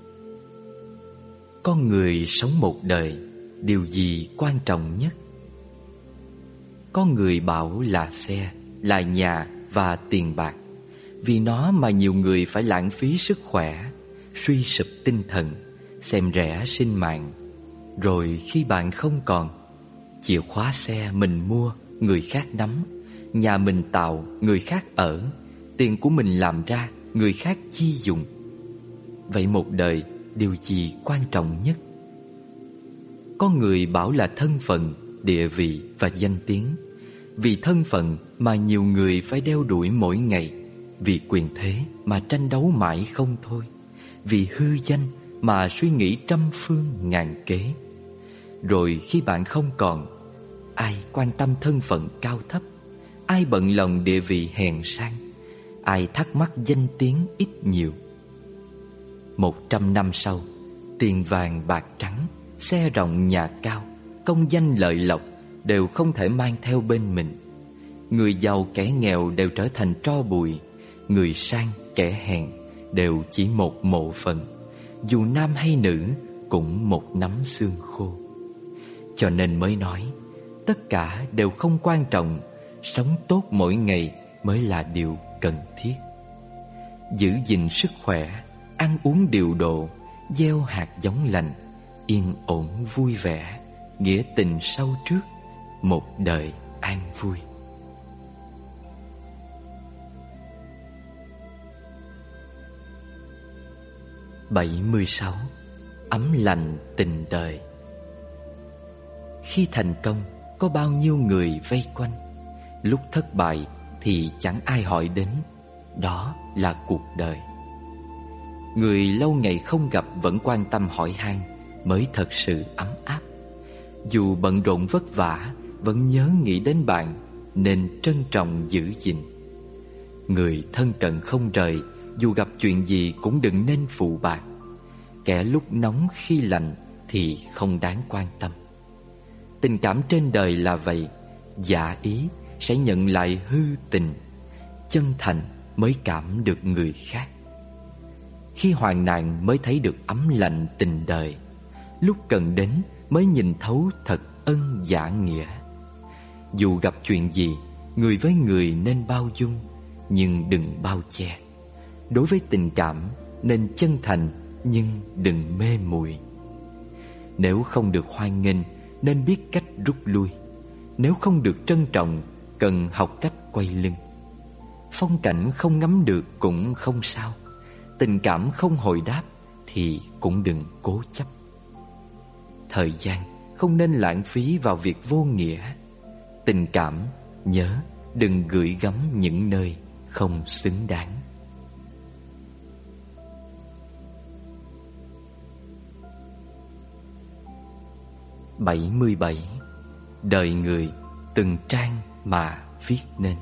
Con người sống một đời, điều gì quan trọng nhất? Có người bảo là xe, là nhà và tiền bạc. Vì nó mà nhiều người phải lãng phí sức khỏe, suy sụp tinh thần, xem rẻ sinh mạng. Rồi khi bạn không còn, chìa khóa xe mình mua, người khác nắm, nhà mình tạo, người khác ở, tiền của mình làm ra, người khác chi dùng. Vậy một đời, điều gì quan trọng nhất? Có người bảo là thân phận, địa vị và danh tiếng. Vì thân phận mà nhiều người phải đeo đuổi mỗi ngày. Vì quyền thế mà tranh đấu mãi không thôi. Vì hư danh mà suy nghĩ trăm phương ngàn kế. Rồi khi bạn không còn, ai quan tâm thân phận cao thấp, ai bận lòng địa vị hèn sang, ai thắc mắc danh tiếng ít nhiều. Một trăm năm sau, tiền vàng bạc trắng, xe rộng nhà cao, công danh lợi lộc đều không thể mang theo bên mình. Người giàu kẻ nghèo đều trở thành tro bụi, người sang kẻ hèn đều chỉ một mộ phần, dù nam hay nữ cũng một nắm xương khô. Cho nên mới nói, tất cả đều không quan trọng, sống tốt mỗi ngày mới là điều cần thiết. Giữ gìn sức khỏe, ăn uống điều độ, gieo hạt giống lành, yên ổn vui vẻ, nghĩa tình sau trước, một đời an vui. bảy mươi sáu. Ấm lành tình đời. Khi thành công, có bao nhiêu người vây quanh, lúc thất bại thì chẳng ai hỏi đến. Đó là cuộc đời. Người lâu ngày không gặp vẫn quan tâm hỏi han mới thật sự ấm áp. Dù bận rộn vất vả, vẫn nhớ nghĩ đến bạn, nên trân trọng giữ gìn. Người thân cận không rời, dù gặp chuyện gì cũng đừng nên phụ bạc. Kẻ lúc nóng khi lạnh thì không đáng quan tâm. Tình cảm trên đời là vậy, giả ý sẽ nhận lại hư tình, chân thành mới cảm được người khác. Khi hoạn nạn mới thấy được ấm lạnh tình đời, lúc cần đến mới nhìn thấu thật ân giả nghĩa. Dù gặp chuyện gì, người với người nên bao dung, nhưng đừng bao che. Đối với tình cảm nên chân thành, nhưng đừng mê muội. Nếu không được hoan nghênh nên biết cách rút lui. Nếu không được trân trọng, cần học cách quay lưng. Phong cảnh không ngắm được cũng không sao, tình cảm không hồi đáp thì cũng đừng cố chấp. Thời gian không nên lãng phí vào việc vô nghĩa. Tình cảm nhớ đừng gửi gắm những nơi không xứng đáng. bảy mươi bảy. Đời người từng trang mà viết nên.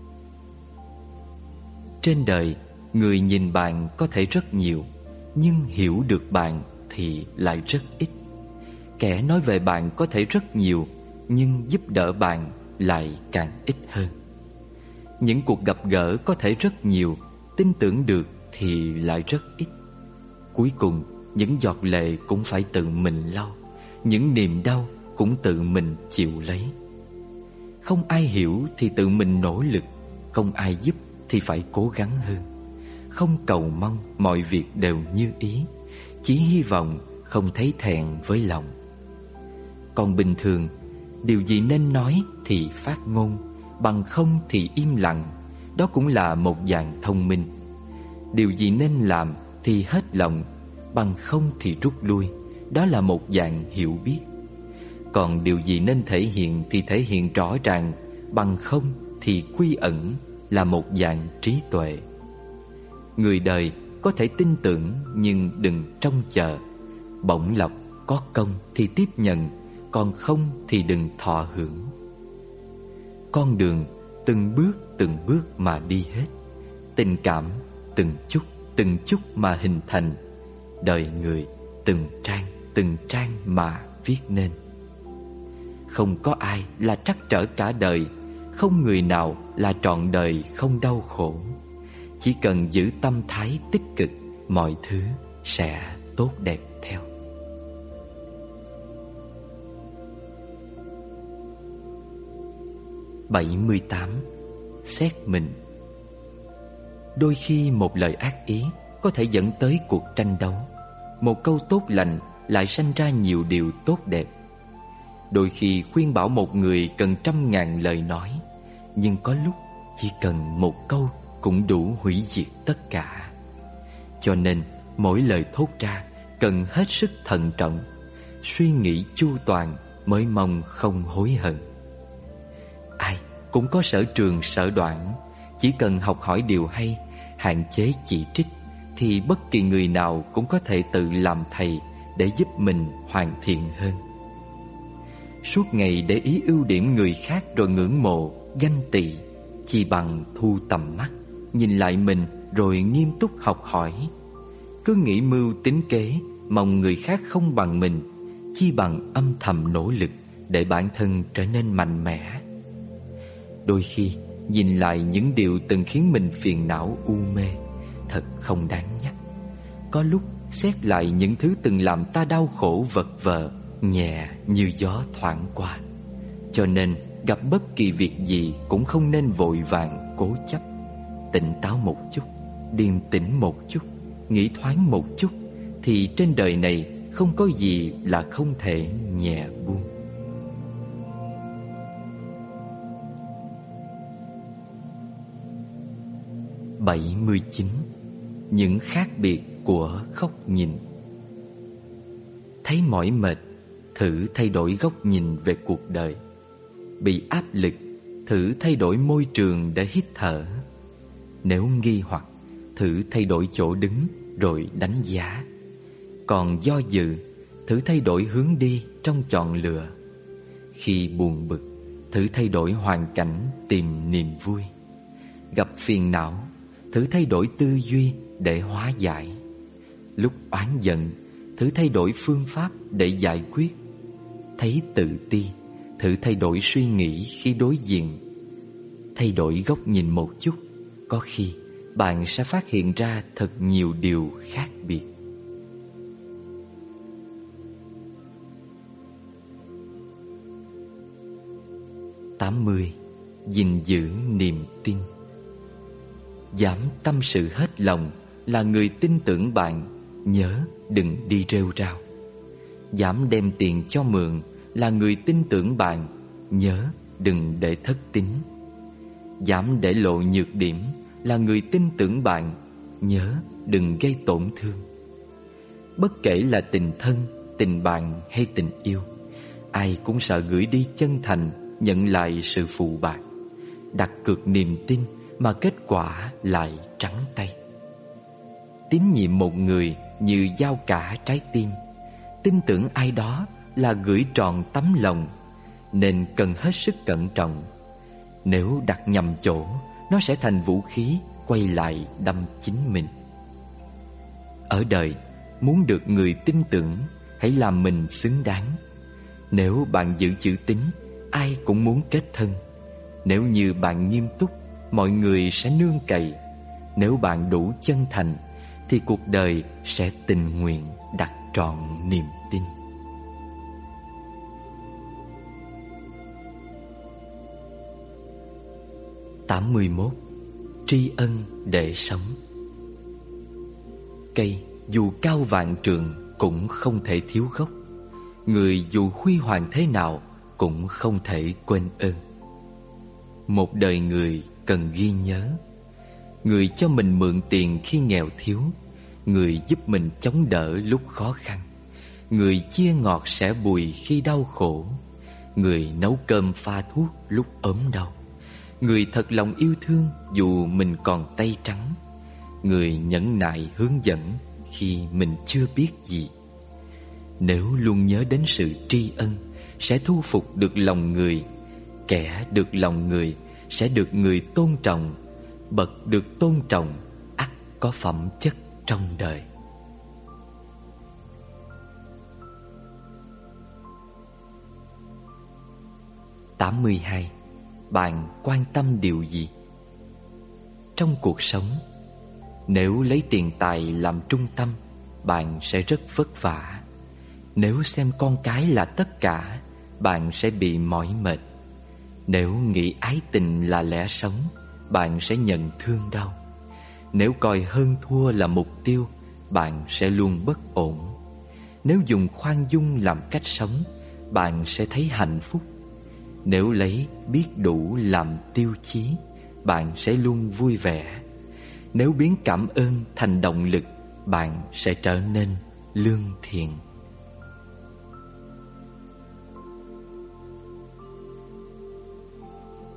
Trên đời, người nhìn bạn có thể rất nhiều, nhưng hiểu được bạn thì lại rất ít. Kẻ nói về bạn có thể rất nhiều, nhưng giúp đỡ bạn lại càng ít hơn. Những cuộc gặp gỡ có thể rất nhiều, tin tưởng được thì lại rất ít. Cuối cùng, những giọt lệ cũng phải tự mình lau, những niềm đau cũng tự mình chịu lấy. Không ai hiểu thì tự mình nỗ lực, không ai giúp thì phải cố gắng hơn. Không cầu mong mọi việc đều như ý, chỉ hy vọng không thấy thẹn với lòng. Còn bình thường, điều gì nên nói thì phát ngôn, bằng không thì im lặng, đó cũng là một dạng thông minh. Điều gì nên làm thì hết lòng, bằng không thì rút lui, đó là một dạng hiểu biết. Còn điều gì nên thể hiện thì thể hiện rõ ràng, bằng không thì quy ẩn, là một dạng trí tuệ. Người đời có thể tin tưởng nhưng đừng trông chờ. Bổng lộc có công thì tiếp nhận, còn không thì đừng thọ hưởng. Con đường từng bước từng bước mà đi hết. Tình cảm từng chút từng chút mà hình thành. Đời người từng trang từng trang mà viết nên. Không có ai là trắc trở cả đời, không người nào là trọn đời không đau khổ. Chỉ cần giữ tâm thái tích cực, mọi thứ sẽ tốt đẹp theo. bảy mươi tám. Xét mình. Đôi khi một lời ác ý có thể dẫn tới cuộc tranh đấu. Một câu tốt lành lại sanh ra nhiều điều tốt đẹp. Đôi khi khuyên bảo một người cần trăm ngàn lời nói, nhưng có lúc chỉ cần một câu cũng đủ hủy diệt tất cả. Cho nên mỗi lời thốt ra cần hết sức thận trọng, suy nghĩ chu toàn mới mong không hối hận. Ai cũng có sở trường sở đoản, chỉ cần học hỏi điều hay, hạn chế chỉ trích thì bất kỳ người nào cũng có thể tự làm thầy để giúp mình hoàn thiện hơn. Suốt ngày để ý ưu điểm người khác rồi ngưỡng mộ, ganh tị, chi bằng thu tầm mắt, nhìn lại mình rồi nghiêm túc học hỏi. Cứ nghĩ mưu tính kế, mong người khác không bằng mình, chi bằng âm thầm nỗ lực để bản thân trở nên mạnh mẽ. Đôi khi nhìn lại những điều từng khiến mình phiền não u mê, thật không đáng nhắc. Có lúc xét lại những thứ từng làm ta đau khổ vật vờ, nhẹ như gió thoảng qua. Cho nên gặp bất kỳ việc gì cũng không nên vội vàng cố chấp. Tỉnh táo một chút, điềm tĩnh một chút, nghĩ thoáng một chút, thì trên đời này không có gì là không thể nhẹ buông. bảy mươi chín. Những khác biệt của góc nhìn. Thấy mỏi mệt, thử thay đổi góc nhìn về cuộc đời. Bị áp lực, thử thay đổi môi trường để hít thở. Nếu nghi hoặc, thử thay đổi chỗ đứng rồi đánh giá. Còn do dự, thử thay đổi hướng đi trong chọn lựa. Khi buồn bực, thử thay đổi hoàn cảnh tìm niềm vui. Gặp phiền não, thử thay đổi tư duy để hóa giải. Lúc oán giận, thử thay đổi phương pháp để giải quyết. Thấy tự ti, thử thay đổi suy nghĩ khi đối diện. Thay đổi góc nhìn một chút, có khi bạn sẽ phát hiện ra thật nhiều điều khác biệt. tám mươi. Gìn giữ niềm tin. Dám tâm sự hết lòng là người tin tưởng bạn, nhớ đừng đi rêu rao. Dám đem tiền cho mượn là người tin tưởng bạn, nhớ đừng để thất tín. Dám để lộ nhược điểm là người tin tưởng bạn, nhớ đừng gây tổn thương. Bất kể là tình thân, tình bạn hay tình yêu, ai cũng sợ gửi đi chân thành, nhận lại sự phụ bạc. Đặt cược niềm tin mà kết quả lại trắng tay. Tín nhiệm một người như giao cả trái tim. Tin tưởng ai đó là gửi trọn tấm lòng, nên cần hết sức cẩn trọng. Nếu đặt nhầm chỗ, nó sẽ thành vũ khí quay lại đâm chính mình. Ở đời, muốn được người tin tưởng, hãy làm mình xứng đáng. Nếu bạn giữ chữ tín, ai cũng muốn kết thân. Nếu như bạn nghiêm túc, mọi người sẽ nương cậy. Nếu bạn đủ chân thành, thì cuộc đời sẽ tình nguyện đặt trọn niềm tin. tám mươi mốt. Tri ân để sống. Cây dù cao vạn trượng cũng không thể thiếu gốc. Người dù huy hoàng thế nào cũng không thể quên ơn. Một đời người cần ghi nhớ. Người cho mình mượn tiền khi nghèo thiếu, người giúp mình chống đỡ lúc khó khăn, người chia ngọt sẻ bùi khi đau khổ, người nấu cơm pha thuốc lúc ốm đau, người thật lòng yêu thương dù mình còn tay trắng, người nhẫn nại hướng dẫn khi mình chưa biết gì. Nếu luôn nhớ đến sự tri ân, sẽ thu phục được lòng người. Kẻ được lòng người sẽ được người tôn trọng. Bậc được tôn trọng ắt có phẩm chất trong đời. tám mươi hai. Bạn quan tâm điều gì? Trong cuộc sống, nếu lấy tiền tài làm trung tâm, bạn sẽ rất vất vả. Nếu xem con cái là tất cả, bạn sẽ bị mỏi mệt. Nếu nghĩ ái tình là lẽ sống, bạn sẽ nhận thương đau. Nếu coi hơn thua là mục tiêu, bạn sẽ luôn bất ổn. Nếu dùng khoan dung làm cách sống, bạn sẽ thấy hạnh phúc. Nếu lấy biết đủ làm tiêu chí, bạn sẽ luôn vui vẻ. Nếu biến cảm ơn thành động lực, bạn sẽ trở nên lương thiện.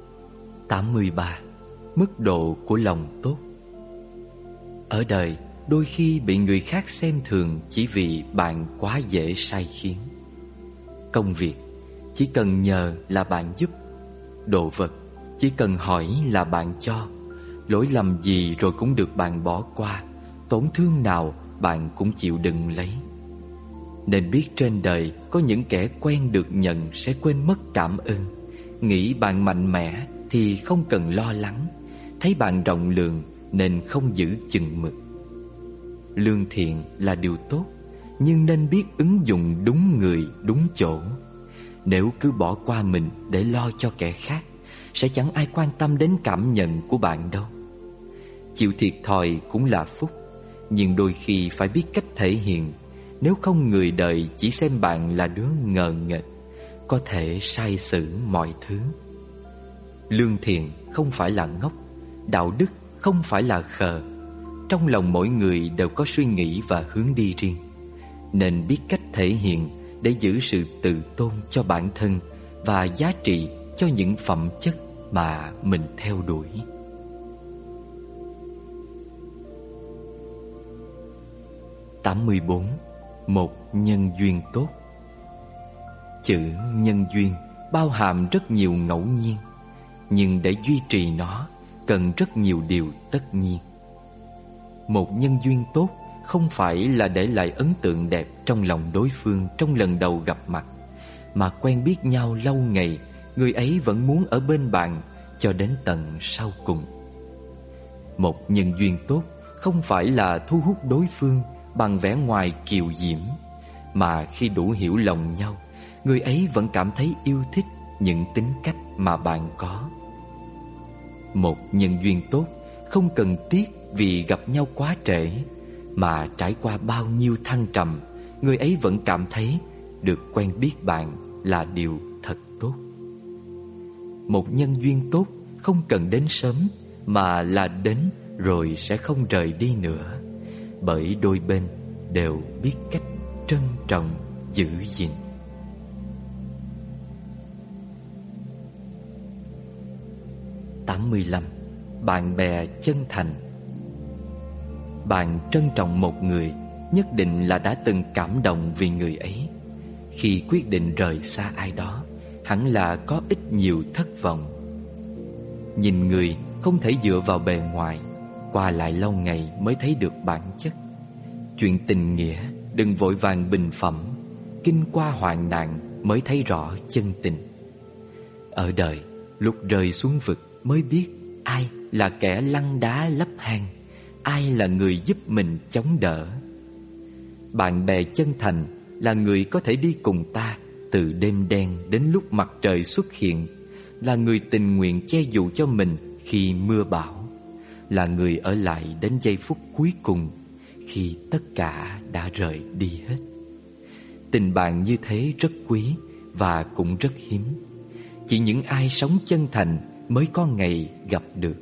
tám mươi ba. Mức độ của lòng tốt. Ở đời, đôi khi bị người khác xem thường chỉ vì bạn quá dễ sai khiến. Công việc chỉ cần nhờ là bạn giúp, đồ vật chỉ cần hỏi là bạn cho, lỗi lầm gì rồi cũng được bạn bỏ qua, tổn thương nào bạn cũng chịu đựng lấy. Nên biết trên đời có những kẻ quen được nhận sẽ quên mất cảm ơn. Nghĩ bạn mạnh mẽ thì không cần lo lắng, thấy bạn rộng lượng nên không giữ chừng mực. Lương thiện là điều tốt, nhưng nên biết ứng dụng đúng người đúng chỗ. Nếu cứ bỏ qua mình để lo cho kẻ khác, sẽ chẳng ai quan tâm đến cảm nhận của bạn đâu. Chịu thiệt thòi cũng là phúc, nhưng đôi khi phải biết cách thể hiện. Nếu không, người đời chỉ xem bạn là đứa ngờ nghệch, có thể sai xử mọi thứ. Lương thiện không phải là ngốc, đạo đức không phải là khờ. Trong lòng mỗi người đều có suy nghĩ và hướng đi riêng, nên biết cách thể hiện để giữ sự tự tôn cho bản thân và giá trị cho những phẩm chất mà mình theo đuổi. tám mươi bốn. Một nhân duyên tốt. Chữ nhân duyên bao hàm rất nhiều ngẫu nhiên, nhưng để duy trì nó cần rất nhiều điều tất nhiên. Một nhân duyên tốt không phải là để lại ấn tượng đẹp trong lòng đối phương trong lần đầu gặp mặt, mà quen biết nhau lâu ngày, người ấy vẫn muốn ở bên bạn cho đến tận sau cùng. Một nhân duyên tốt không phải là thu hút đối phương bằng vẻ ngoài kiều diễm, mà khi đủ hiểu lòng nhau, người ấy vẫn cảm thấy yêu thích những tính cách mà bạn có. Một nhân duyên tốt không cần tiếc vì gặp nhau quá trễ, mà trải qua bao nhiêu thăng trầm, người ấy vẫn cảm thấy được quen biết bạn là điều thật tốt. Một nhân duyên tốt không cần đến sớm, mà là đến rồi sẽ không rời đi nữa, bởi đôi bên đều biết cách trân trọng giữ gìn. tám mươi lăm. Bạn bè chân thành. Bạn trân trọng một người, nhất định là đã từng cảm động vì người ấy. Khi quyết định rời xa ai đó, hẳn là có ít nhiều thất vọng. Nhìn người không thể dựa vào bề ngoài, qua lại lâu ngày mới thấy được bản chất. Chuyện tình nghĩa đừng vội vàng bình phẩm, kinh qua hoạn nạn mới thấy rõ chân tình. Ở đời, lúc rơi xuống vực mới biết ai là kẻ lăn đá lấp hang, ai là người giúp mình chống đỡ. Bạn bè chân thành là người có thể đi cùng ta từ đêm đen đến lúc mặt trời xuất hiện, là người tình nguyện che dù cho mình khi mưa bão, là người ở lại đến giây phút cuối cùng khi tất cả đã rời đi hết. Tình bạn như thế rất quý và cũng rất hiếm. Chỉ những ai sống chân thành mới có ngày gặp được.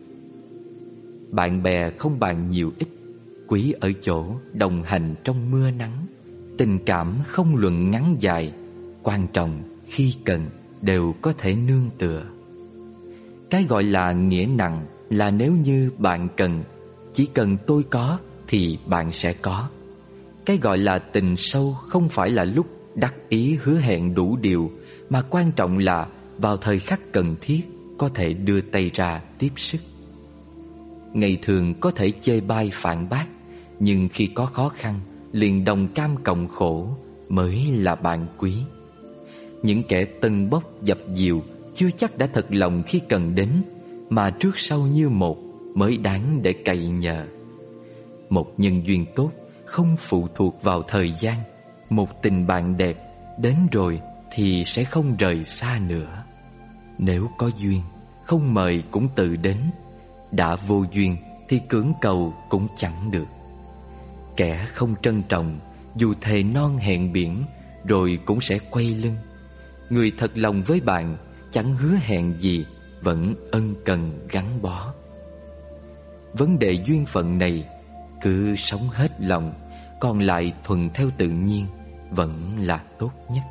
Bạn bè không bàn nhiều ít, quý ở chỗ đồng hành trong mưa nắng. Tình cảm không luận ngắn dài, quan trọng khi cần đều có thể nương tựa. Cái gọi là nghĩa nặng là nếu như bạn cần, chỉ cần tôi có thì bạn sẽ có. Cái gọi là tình sâu không phải là lúc đắc ý hứa hẹn đủ điều, mà quan trọng là vào thời khắc cần thiết có thể đưa tay ra tiếp sức. Ngày thường có thể chê bai phản bác, nhưng khi có khó khăn liền đồng cam cộng khổ mới là bạn quý. Những kẻ tân bốc dập dìu chưa chắc đã thật lòng khi cần đến, mà trước sau như một mới đáng để cậy nhờ. Một nhân duyên tốt không phụ thuộc vào thời gian. Một tình bạn đẹp đến rồi thì sẽ không rời xa nữa. Nếu có duyên, không mời cũng tự đến. Đã vô duyên thì cưỡng cầu cũng chẳng được. Kẻ không trân trọng, dù thề non hẹn biển, rồi cũng sẽ quay lưng. Người thật lòng với bạn, chẳng hứa hẹn gì, vẫn ân cần gắn bó. Vấn đề duyên phận này, cứ sống hết lòng, còn lại thuần theo tự nhiên, vẫn là tốt nhất.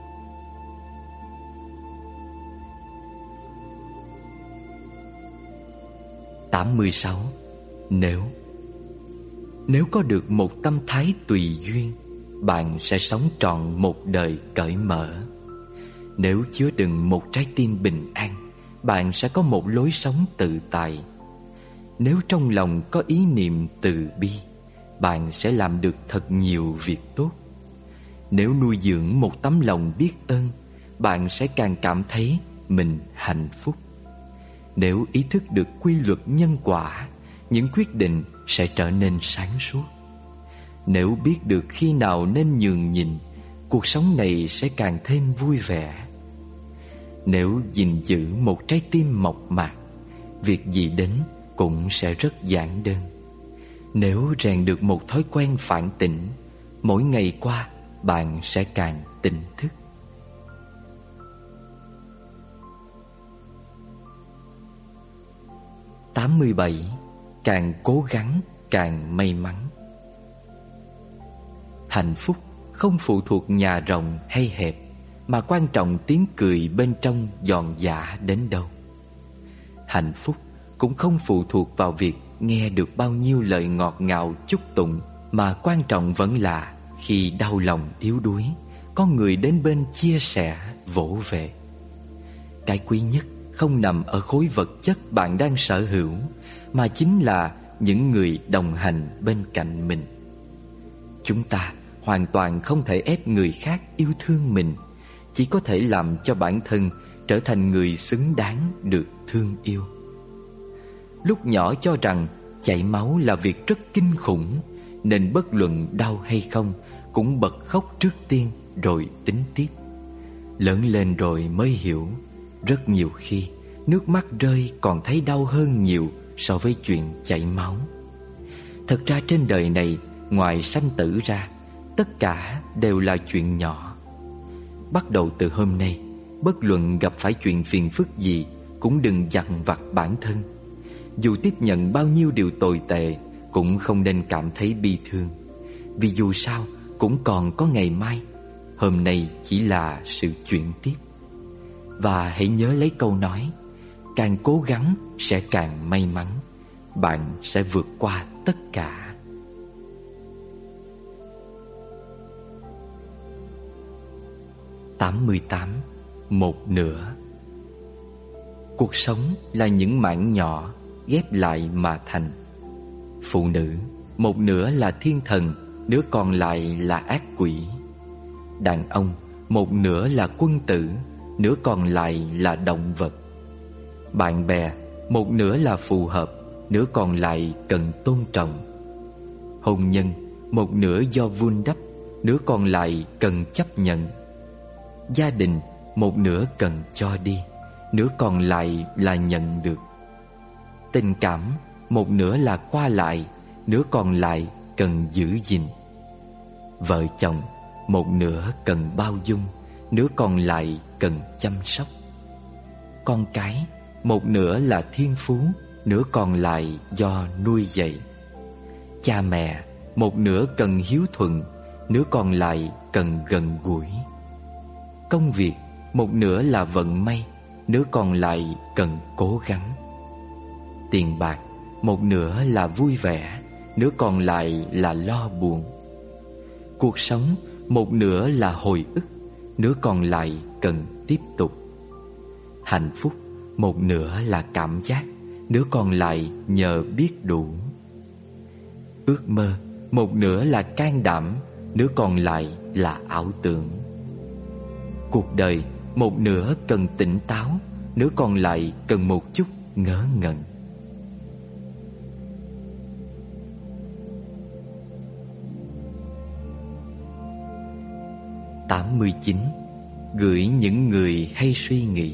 tám mươi sáu. Nếu Nếu có được một tâm thái tùy duyên, bạn sẽ sống trọn một đời cởi mở. Nếu chứa đựng một trái tim bình an, bạn sẽ có một lối sống tự tại. Nếu trong lòng có ý niệm từ bi, bạn sẽ làm được thật nhiều việc tốt. Nếu nuôi dưỡng một tấm lòng biết ơn, bạn sẽ càng cảm thấy mình hạnh phúc. Nếu ý thức được quy luật nhân quả, những quyết định sẽ trở nên sáng suốt. Nếu biết được khi nào nên nhường nhịn, cuộc sống này sẽ càng thêm vui vẻ. Nếu gìn giữ một trái tim mộc mạc, việc gì đến cũng sẽ rất giản đơn. Nếu rèn được một thói quen phản tỉnh, mỗi ngày qua bạn sẽ càng tỉnh thức. tám mươi bảy. Càng cố gắng càng may mắn. Hạnh phúc không phụ thuộc nhà rộng hay hẹp, mà quan trọng tiếng cười bên trong giòn giã đến đâu. Hạnh phúc cũng không phụ thuộc vào việc nghe được bao nhiêu lời ngọt ngào chúc tụng, mà quan trọng vẫn là khi đau lòng yếu đuối, có người đến bên chia sẻ, vỗ về. Cái quý nhất không nằm ở khối vật chất bạn đang sở hữu, mà chính là những người đồng hành bên cạnh mình. Chúng ta hoàn toàn không thể ép người khác yêu thương mình, chỉ có thể làm cho bản thân trở thành người xứng đáng được thương yêu. Lúc nhỏ cho rằng chảy máu là việc rất kinh khủng, nên bất luận đau hay không cũng bật khóc trước tiên rồi tính tiếp. Lớn lên rồi mới hiểu, rất nhiều khi nước mắt rơi còn thấy đau hơn nhiều so với chuyện chảy máu. Thật ra trên đời này, ngoài sanh tử ra, tất cả đều là chuyện nhỏ. Bắt đầu từ hôm nay, bất luận gặp phải chuyện phiền phức gì, cũng đừng dằn vặt bản thân. Dù tiếp nhận bao nhiêu điều tồi tệ, cũng không nên cảm thấy bi thương. Vì dù sao cũng còn có ngày mai, hôm nay chỉ là sự chuyển tiếp. Và hãy nhớ lấy câu nói, càng cố gắng sẽ càng may mắn, bạn sẽ vượt qua tất cả. tám mươi tám. Một nửa. Cuộc sống là những mảng nhỏ ghép lại mà thành. Phụ nữ, một nửa là thiên thần, nửa còn lại là ác quỷ. Đàn ông, một nửa là quân tử, nửa còn lại là động vật. Bạn bè, một nửa là phù hợp, nửa còn lại cần tôn trọng. Hôn nhân, một nửa do vun đắp, nửa còn lại cần chấp nhận. Gia đình, một nửa cần cho đi, nửa còn lại là nhận được. Tình cảm, một nửa là qua lại, nửa còn lại cần giữ gìn. Vợ chồng, một nửa cần bao dung, nửa còn lại cần chăm sóc. Con cái, một nửa là thiên phú, nửa còn lại do nuôi dạy. Cha mẹ, một nửa cần hiếu thuận, nửa còn lại cần gần gũi. Công việc, một nửa là vận may, nửa còn lại cần cố gắng. Tiền bạc, một nửa là vui vẻ, nửa còn lại là lo buồn. Cuộc sống, một nửa là hồi ức, nửa còn lại cần tiếp tục. Hạnh phúc, một nửa là cảm giác, nửa còn lại nhờ biết đủ. Ước mơ, một nửa là can đảm, nửa còn lại là ảo tưởng. Cuộc đời, một nửa cần tỉnh táo, nửa còn lại cần một chút ngớ ngẩn. tám mươi chín. Gửi những người hay suy nghĩ.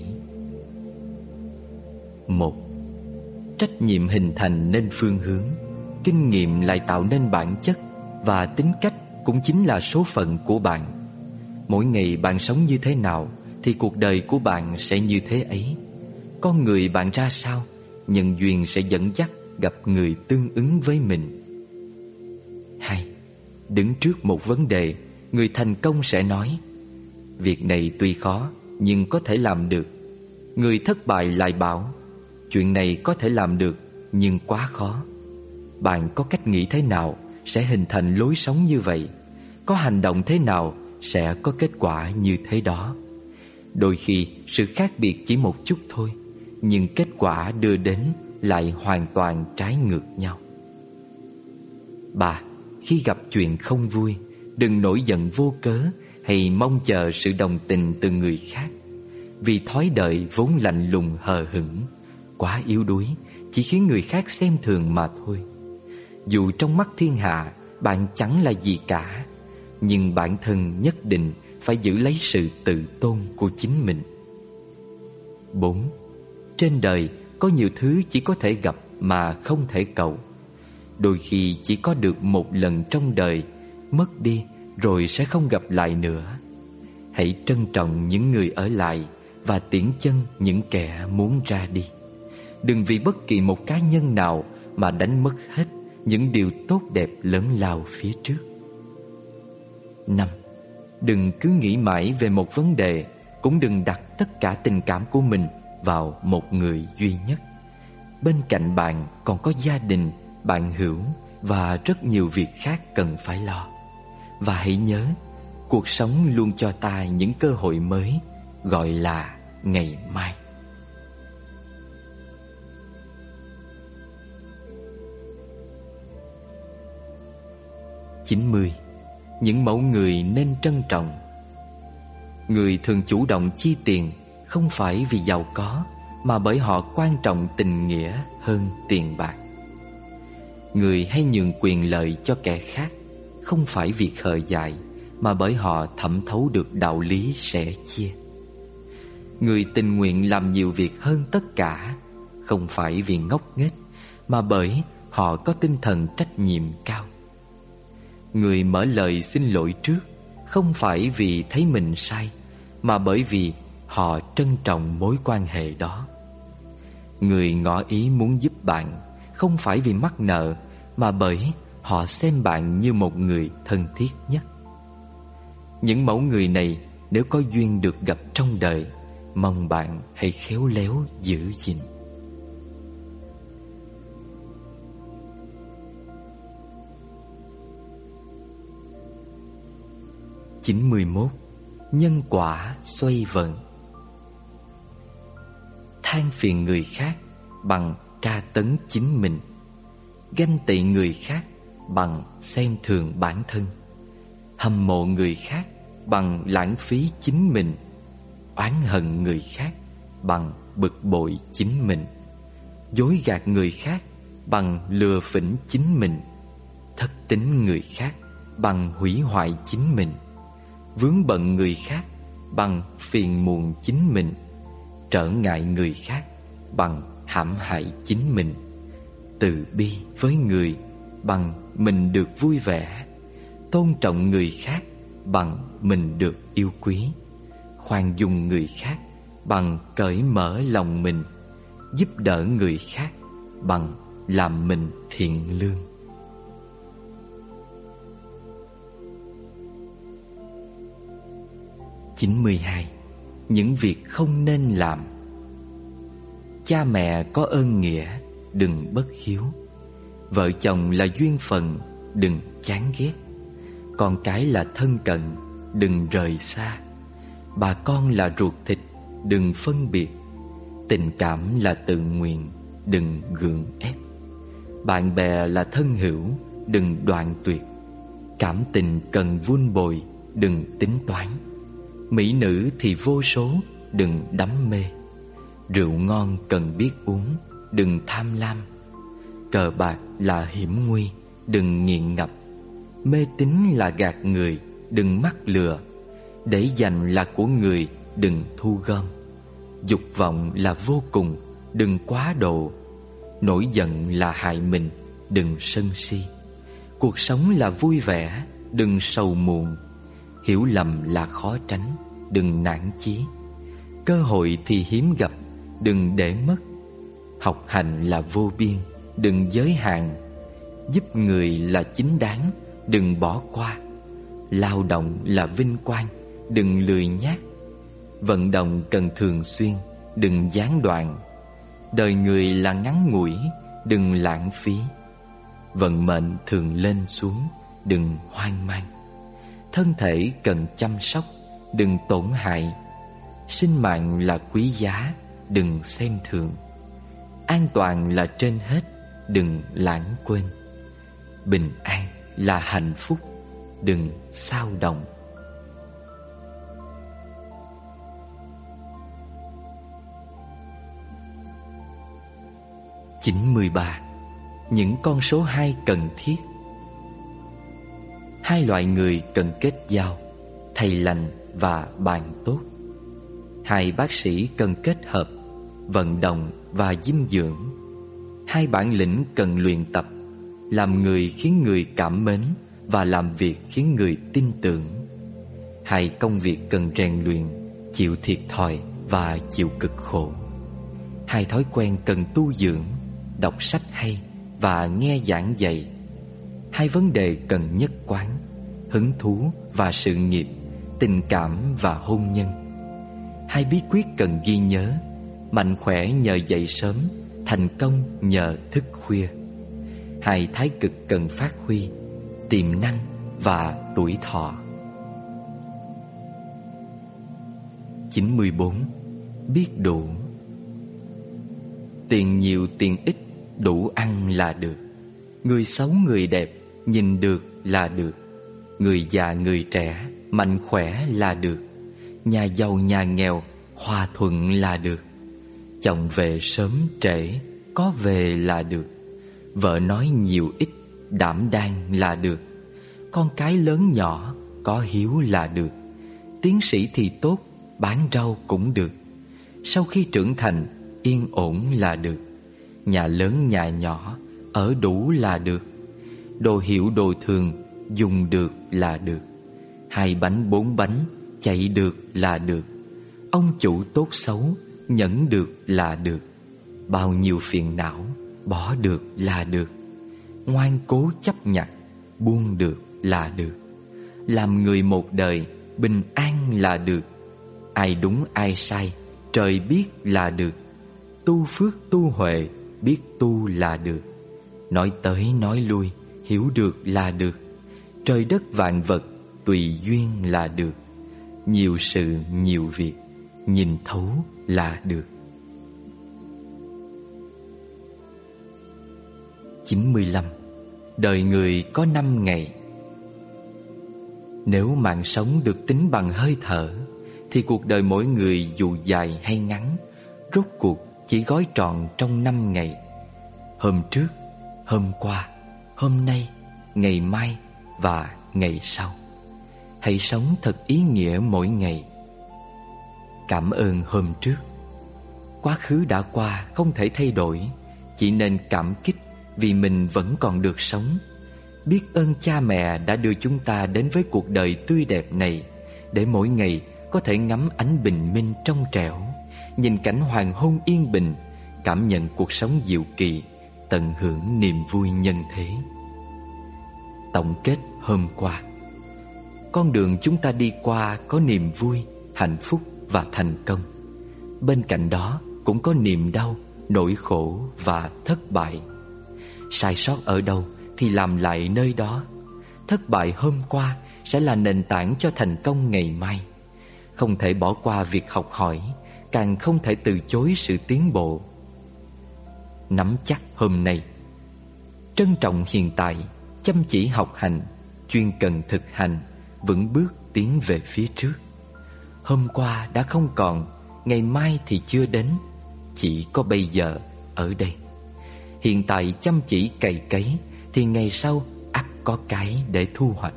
Một. Trách nhiệm hình thành nên phương hướng, kinh nghiệm lại tạo nên bản chất, và tính cách cũng chính là số phận của bạn. Mỗi ngày bạn sống như thế nào thì cuộc đời của bạn sẽ như thế ấy. Con người bạn ra sao, nhân duyên sẽ dẫn dắt gặp người tương ứng với mình. Hai. Đứng trước một vấn đề, người thành công sẽ nói: việc này tuy khó nhưng có thể làm được. Người thất bại lại bảo: chuyện này có thể làm được nhưng quá khó. Bạn có cách nghĩ thế nào sẽ hình thành lối sống như vậy. Có hành động thế nào sẽ có kết quả như thế đó. Đôi khi sự khác biệt chỉ một chút thôi, nhưng kết quả đưa đến lại hoàn toàn trái ngược nhau. Ba. Khi gặp chuyện không vui, đừng nổi giận vô cớ hay mong chờ sự đồng tình từ người khác. Vì thói đời vốn lạnh lùng hờ hững, quá yếu đuối, chỉ khiến người khác xem thường mà thôi. Dù trong mắt thiên hạ bạn chẳng là gì cả, nhưng bản thân nhất định phải giữ lấy sự tự tôn của chính mình. Bốn. Trên đời có nhiều thứ chỉ có thể gặp mà không thể cầu. Đôi khi chỉ có được một lần trong đời, mất đi rồi sẽ không gặp lại nữa. Hãy trân trọng những người ở lại và tiễn chân những kẻ muốn ra đi. Đừng vì bất kỳ một cá nhân nào mà đánh mất hết những điều tốt đẹp lớn lao phía trước. Năm. Đừng cứ nghĩ mãi về một vấn đề, cũng đừng đặt tất cả tình cảm của mình vào một người duy nhất. Bên cạnh bạn còn có gia đình, bạn hữu và rất nhiều việc khác cần phải lo. Và hãy nhớ, cuộc sống luôn cho ta những cơ hội mới, gọi là ngày mai. Chín mươi. Những mẫu người nên trân trọng. Người thường chủ động chi tiền không phải vì giàu có, mà bởi họ quan trọng tình nghĩa hơn tiền bạc. Người hay nhường quyền lợi cho kẻ khác không phải vì khờ dại, mà bởi họ thẩm thấu được đạo lý sẻ chia. Người tình nguyện làm nhiều việc hơn tất cả không phải vì ngốc nghếch, mà bởi họ có tinh thần trách nhiệm cao. Người mở lời xin lỗi trước không phải vì thấy mình sai, mà bởi vì họ trân trọng mối quan hệ đó. Người ngỏ ý muốn giúp bạn không phải vì mắc nợ, mà bởi họ xem bạn như một người thân thiết nhất. Những mẫu người này nếu có duyên được gặp trong đời, mong bạn hãy khéo léo giữ gìn. Chín mươi mốt. Nhân quả xoay vần. Than phiền người khác bằng tra tấn chính mình, ganh tị người khác bằng xem thường bản thân, hâm mộ người khác bằng lãng phí chính mình, oán hận người khác bằng bực bội chính mình, dối gạt người khác bằng lừa phỉnh chính mình, thất tín người khác bằng hủy hoại chính mình, vướng bận người khác bằng phiền muộn chính mình, trở ngại người khác bằng hãm hại chính mình, từ bi với người bằng mình được vui vẻ, tôn trọng người khác bằng mình được yêu quý, khoan dung người khác bằng cởi mở lòng mình, giúp đỡ người khác bằng làm mình thiện lương. Chín mươi hai. Những việc không nên làm. Cha mẹ có ơn nghĩa, đừng bất hiếu. Vợ chồng là duyên phận, đừng chán ghét. Con cái là thân cận, đừng rời xa. Bà con là ruột thịt, đừng phân biệt. Tình cảm là tự nguyện, đừng gượng ép. Bạn bè là thân hữu, đừng đoạn tuyệt. Cảm tình cần vun bồi, đừng tính toán. Mỹ nữ thì vô số, đừng đắm mê. Rượu ngon cần biết uống, đừng tham lam. Cờ bạc là hiểm nguy, đừng nghiện ngập. Mê tín là gạt người, đừng mắc lừa. Để dành là của người, đừng thu gom. Dục vọng là vô cùng, đừng quá độ. Nổi giận là hại mình, đừng sân si. Cuộc sống là vui vẻ, đừng sầu muộn. Hiểu lầm là khó tránh, đừng nản chí. Cơ hội thì hiếm gặp, đừng để mất. Học hành là vô biên, đừng giới hạn. Giúp người là chính đáng, đừng bỏ qua. Lao động là vinh quang, đừng lười nhác. Vận động cần thường xuyên, đừng gián đoạn. Đời người là ngắn ngủi, đừng lãng phí. Vận mệnh thường lên xuống, đừng hoang mang. Thân thể cần chăm sóc, đừng tổn hại. Sinh mạng là quý giá, đừng xem thường. An toàn là trên hết, đừng lãng quên. Bình an là hạnh phúc, đừng xao động. chín mươi ba. Những con số hai cần thiết. Hai loại người cần kết giao: thầy lành và bạn tốt. Hai bác sĩ cần kết hợp: vận động và dinh dưỡng. Hai bản lĩnh cần luyện tập: làm người khiến người cảm mến và làm việc khiến người tin tưởng. Hai công việc cần rèn luyện: chịu thiệt thòi và chịu cực khổ. Hai thói quen cần tu dưỡng: đọc sách hay và nghe giảng dạy. Hai vấn đề cần nhất quán: hứng thú và sự nghiệp, tình cảm và hôn nhân. Hai bí quyết cần ghi nhớ: mạnh khỏe nhờ dậy sớm, thành công nhờ thức khuya. Hai thái cực cần phát huy: tiềm năng và tuổi thọ. chín mươi bốn. Biết đủ. Tiền nhiều tiền ít, đủ ăn là được. Người xấu người đẹp, nhìn được là được. Người già người trẻ, mạnh khỏe là được. Nhà giàu nhà nghèo, hòa thuận là được. Chồng về sớm trễ, có về là được. Vợ nói nhiều ít, đảm đang là được. Con cái lớn nhỏ, có hiếu là được. Tiến sĩ thì tốt, bán rau cũng được. Sau khi trưởng thành, yên ổn là được. Nhà lớn nhà nhỏ, ở đủ là được. Đồ hiệu đồ thường, dùng được là được. Hai bánh bốn bánh, chạy được là được. Ông chủ tốt xấu, nhẫn được là được. Bao nhiêu phiền não, bỏ được là được. Ngoan cố chấp nhặt, buông được là được. Làm người một đời, bình an là được. Ai đúng ai sai, trời biết là được. Tu phước tu huệ, biết tu là được. Nói tới nói lui, hiểu được là được. Trời đất vạn vật, tùy duyên là được. Nhiều sự nhiều việc, nhìn thấu là được. chín mươi lăm. Đời người có năm ngày. Nếu mạng sống được tính bằng hơi thở, thì cuộc đời mỗi người dù dài hay ngắn, rốt cuộc chỉ gói trọn trong năm ngày. Hôm trước, hôm qua, hôm nay, ngày mai và ngày sau. Hãy sống thật ý nghĩa mỗi ngày. Cảm ơn hôm trước. Quá khứ đã qua không thể thay đổi, chỉ nên cảm kích vì mình vẫn còn được sống. Biết ơn cha mẹ đã đưa chúng ta đến với cuộc đời tươi đẹp này, để mỗi ngày có thể ngắm ánh bình minh trong trẻo, nhìn cảnh hoàng hôn yên bình, cảm nhận cuộc sống diệu kỳ, tận hưởng niềm vui nhân thế. Tổng kết hôm qua: con đường chúng ta đi qua có niềm vui, hạnh phúc và thành công. Bên cạnh đó cũng có niềm đau, nỗi khổ và thất bại. Sai sót ở đâu thì làm lại nơi đó. Thất bại hôm qua sẽ là nền tảng cho thành công ngày mai. Không thể bỏ qua việc học hỏi, càng không thể từ chối sự tiến bộ. Nắm chắc hôm nay. Trân trọng hiện tại, chăm chỉ học hành, chuyên cần thực hành, vững bước tiến về phía trước. Hôm qua đã không còn, ngày mai thì chưa đến, chỉ có bây giờ ở đây. Hiện tại chăm chỉ cày cấy, thì ngày sau ắt có cái để thu hoạch.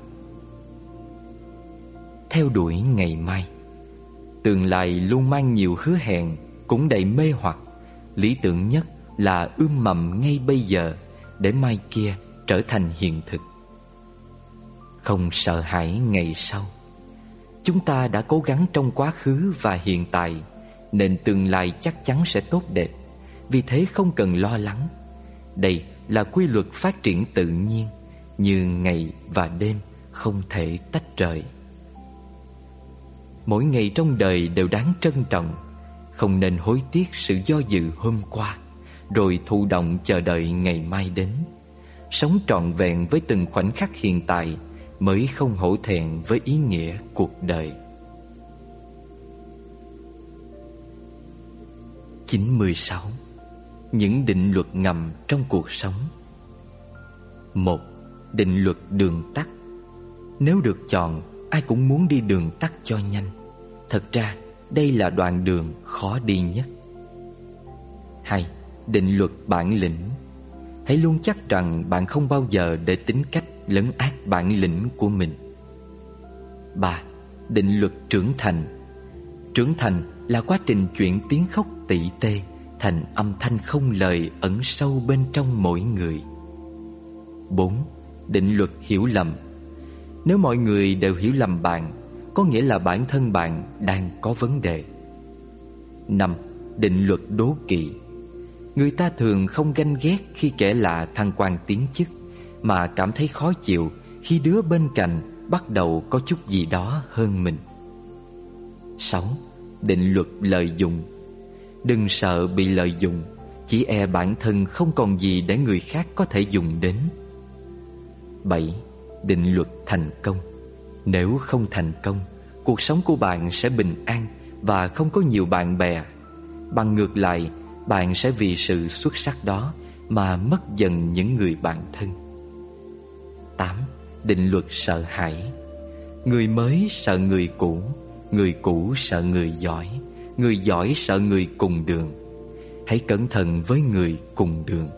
Theo đuổi ngày mai. Tương lai luôn mang nhiều hứa hẹn, cũng đầy mê hoặc. Lý tưởng nhất là ươm mầm ngay bây giờ, để mai kia trở thành hiện thực. Không sợ hãi ngày sau. Chúng ta đã cố gắng trong quá khứ và hiện tại, nên tương lai chắc chắn sẽ tốt đẹp. Vì thế không cần lo lắng. Đây là quy luật phát triển tự nhiên, như ngày và đêm không thể tách rời. Mỗi ngày trong đời đều đáng trân trọng. Không nên hối tiếc sự do dự hôm qua, rồi thụ động chờ đợi ngày mai đến. sống trọn vẹn với từng khoảnh khắc hiện tại mới không hổ thẹn với ý nghĩa cuộc đời. chín mươi sáu. Những định luật ngầm trong cuộc sống. Một. Định luật đường tắt. Nếu được chọn, ai cũng muốn đi đường tắt cho nhanh. Thật ra, đây là đoạn đường khó đi nhất. Hai. Định luật bản lĩnh. Hãy luôn chắc rằng bạn không bao giờ để tính cách lấn át bản lĩnh của mình. Ba. Định luật trưởng thành. Trưởng thành là quá trình chuyển tiếng khóc tỉ tê thành âm thanh không lời ẩn sâu bên trong mỗi người. Bốn. Định luật hiểu lầm. Nếu mọi người đều hiểu lầm bạn, có nghĩa là bản thân bạn đang có vấn đề. Năm. Định luật đố kỵ. Người ta thường không ganh ghét khi kẻ lạ thăng quan tiến chức, mà cảm thấy khó chịu khi đứa bên cạnh bắt đầu có chút gì đó hơn mình. Sáu. Định luật lợi dụng. Đừng sợ bị lợi dụng, chỉ e bản thân không còn gì để người khác có thể dùng đến. Bảy. Định luật thành công. Nếu không thành công, cuộc sống của bạn sẽ bình an và không có nhiều bạn bè. Bằng ngược lại, bạn sẽ vì sự xuất sắc đó mà mất dần những người bạn thân. Tám. Định luật sợ hãi. Người mới sợ người cũ, người cũ sợ người giỏi, người giỏi sợ người cùng đường. Hãy cẩn thận với người cùng đường.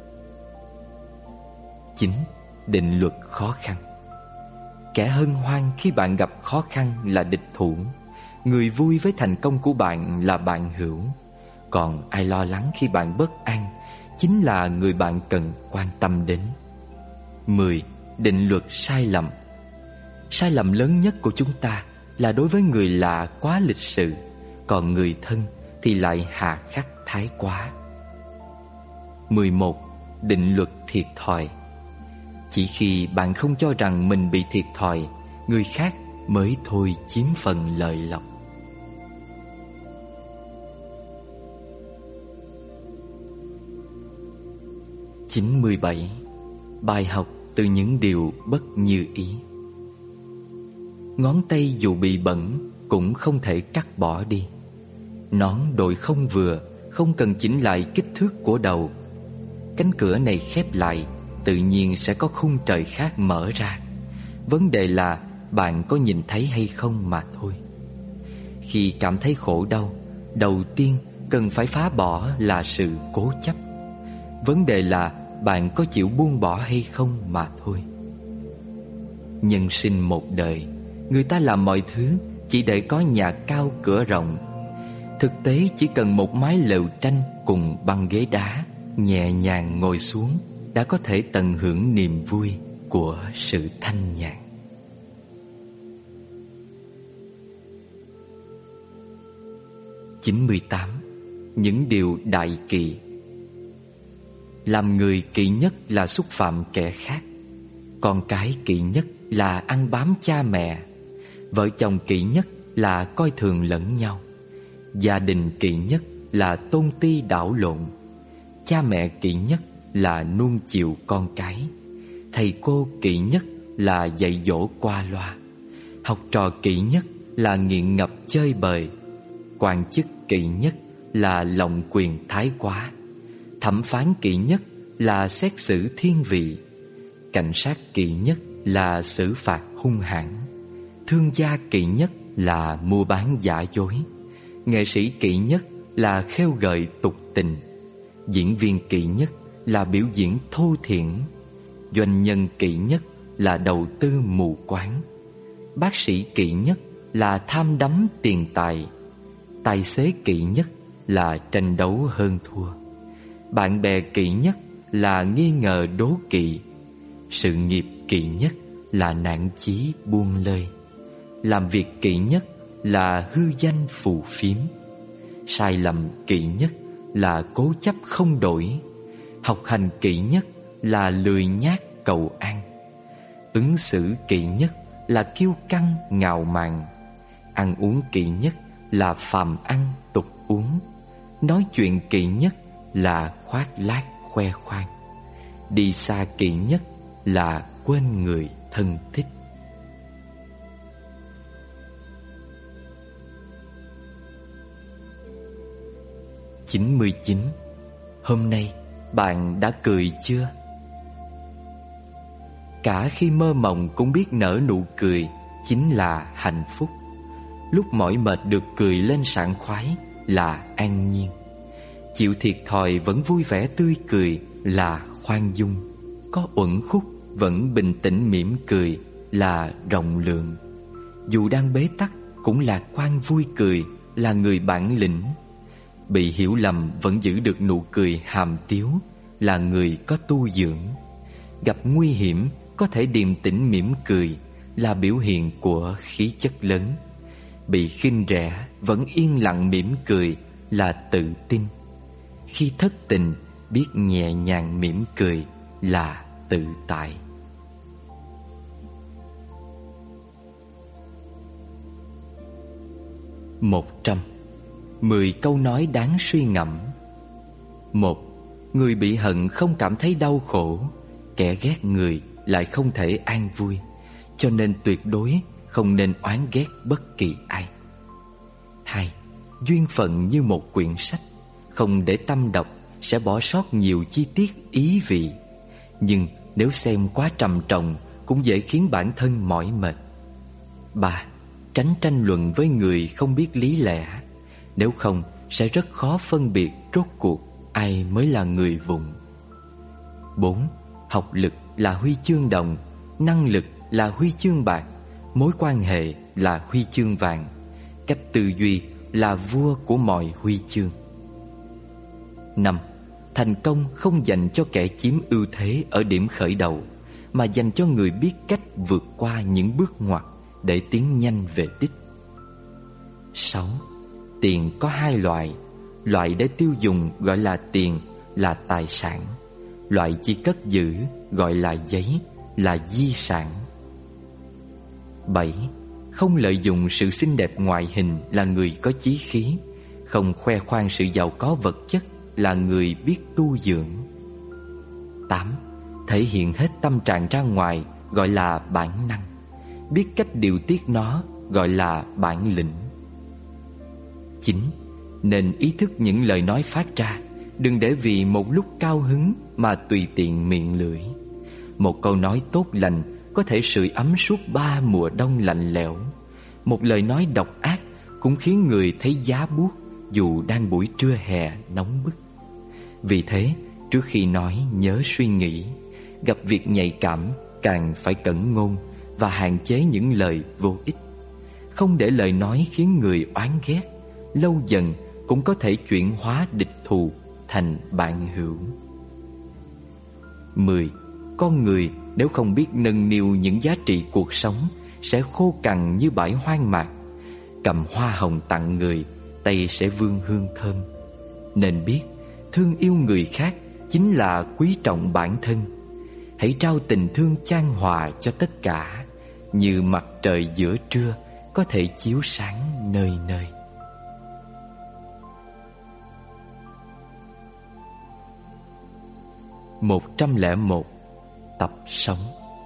Chín. Định luật khó khăn. Kẻ hân hoan khi bạn gặp khó khăn là địch thủ, người vui với thành công của bạn là bạn hữu. Còn ai lo lắng khi bạn bất an chính là người bạn cần quan tâm đến. Mười. Định luật sai lầm. Sai lầm lớn nhất của chúng ta là đối với người lạ quá lịch sự, còn người thân thì lại hà khắc thái quá. Mười một. Định luật thiệt thòi. Chỉ khi bạn không cho rằng mình bị thiệt thòi, người khác mới thôi chiếm phần lợi lộc. chín mươi bảy. Bài học từ những điều bất như ý. Ngón tay dù bị bẩn cũng không thể cắt bỏ đi. Nón đội không vừa, không cần chỉnh lại kích thước của đầu. Cánh cửa này khép lại, tự nhiên sẽ có khung trời khác mở ra. Vấn đề là bạn có nhìn thấy hay không mà thôi. Khi cảm thấy khổ đau, đầu tiên cần phải phá bỏ là sự cố chấp. Vấn đề là bạn có chịu buông bỏ hay không mà thôi. Nhân sinh một đời, người ta làm mọi thứ chỉ để có nhà cao cửa rộng. Thực tế chỉ cần một mái lều tranh cùng băng ghế đá, nhẹ nhàng ngồi xuống đã có thể tận hưởng niềm vui của sự thanh nhàn. chín mươi tám. Những điều đại kỵ. Làm người kỵ nhất là xúc phạm kẻ khác. Con cái kỵ nhất là ăn bám cha mẹ. Vợ chồng kỵ nhất là coi thường lẫn nhau. Gia đình kỵ nhất là tôn ti đảo lộn. Cha mẹ kỵ nhất là nuông chiều con cái. Thầy cô kỵ nhất là dạy dỗ qua loa. Học trò kỵ nhất là nghiện ngập chơi bời. Quan chức kỵ nhất là lòng quyền thái quá. Thẩm phán kỵ nhất là xét xử thiên vị. Cảnh sát kỵ nhất là xử phạt hung hãn. Thương gia kỵ nhất là mua bán giả dối. Nghệ sĩ kỵ nhất là khêu gợi tục tình. Diễn viên kỵ nhất là biểu diễn thô thiển. Doanh nhân kỵ nhất là đầu tư mù quáng. Bác sĩ kỵ nhất là tham đắm tiền tài. Tài xế kỵ nhất là tranh đấu hơn thua. Bạn bè kỵ nhất là nghi ngờ đố kỵ. Sự nghiệp kỵ nhất là nản chí buông lơi. Làm việc kỵ nhất là hư danh phù phiếm. Sai lầm kỵ nhất là cố chấp không đổi. Học hành kỵ nhất là lười nhác cầu an. Ứng xử kỵ nhất là kiêu căng ngạo mạn. Ăn uống kỵ nhất là phàm ăn tục uống. Nói chuyện kỵ nhất là khoác lác khoe khoang. Đi xa kỵ nhất là quên người thân thích. chín mươi chín. Hôm nay bạn đã cười chưa? Cả khi mơ mộng cũng biết nở nụ cười chính là hạnh phúc. Lúc mỏi mệt được cười lên sảng khoái là an nhiên. Chịu thiệt thòi vẫn vui vẻ tươi cười là khoan dung. Có uẩn khúc vẫn bình tĩnh mỉm cười là rộng lượng. Dù đang bế tắc cũng lạc quan vui cười là người bản lĩnh. Bị hiểu lầm vẫn giữ được nụ cười hàm tiếu là người có tu dưỡng. Gặp nguy hiểm có thể điềm tĩnh mỉm cười là biểu hiện của khí chất lớn. Bị khinh rẻ vẫn yên lặng mỉm cười là tự tin. Khi thất tình biết nhẹ nhàng mỉm cười là tự tại. Một trăm. Mười câu nói đáng suy ngẫm. Một. Người bị hận không cảm thấy đau khổ, kẻ ghét người lại không thể an vui, cho nên tuyệt đối không nên oán ghét bất kỳ ai. Hai. Duyên phận như một quyển sách, không để tâm đọc sẽ bỏ sót nhiều chi tiết ý vị. Nhưng nếu xem quá trầm trọng cũng dễ khiến bản thân mỏi mệt. Ba. Tránh tranh luận với người không biết lý lẽ, nếu không sẽ rất khó phân biệt rốt cuộc ai mới là người vùng. Bốn. Học lực là huy chương đồng, năng lực là huy chương bạc, mối quan hệ là huy chương vàng, cách tư duy là vua của mọi huy chương. Năm. Thành công không dành cho kẻ chiếm ưu thế ở điểm khởi đầu, mà dành cho người biết cách vượt qua những bước ngoặt để tiến nhanh về đích. Sáu. Tiền có hai loại. Loại để tiêu dùng gọi là tiền, là tài sản. Loại chỉ cất giữ gọi là giấy, là di sản. Bảy. Không lợi dụng sự xinh đẹp ngoại hình là người có chí khí. Không khoe khoang sự giàu có vật chất là người biết tu dưỡng. Tám. Thể hiện hết tâm trạng ra ngoài gọi là bản năng. Biết cách điều tiết nó gọi là bản lĩnh. Chín. Nên ý thức những lời nói phát ra, đừng để vì một lúc cao hứng mà tùy tiện miệng lưỡi. Một câu nói tốt lành có thể sưởi ấm suốt ba mùa đông lạnh lẽo. Một lời nói độc ác cũng khiến người thấy giá buốt dù đang buổi trưa hè nóng bức. Vì thế, trước khi nói nhớ suy nghĩ. Gặp việc nhạy cảm càng phải cẩn ngôn và hạn chế những lời vô ích. Không để lời nói khiến người oán ghét, lâu dần cũng có thể chuyển hóa địch thù thành bạn hữu. Mười. Con người nếu không biết nâng niu những giá trị cuộc sống sẽ khô cằn như bãi hoang mạc. Cầm hoa hồng tặng người, tay sẽ vương hương thơm. Nên biết thương yêu người khác chính là quý trọng bản thân. Hãy trao tình thương chan hòa cho tất cả, như mặt trời giữa trưa có thể chiếu sáng nơi nơi. Một trăm lẻ một. Tập sống.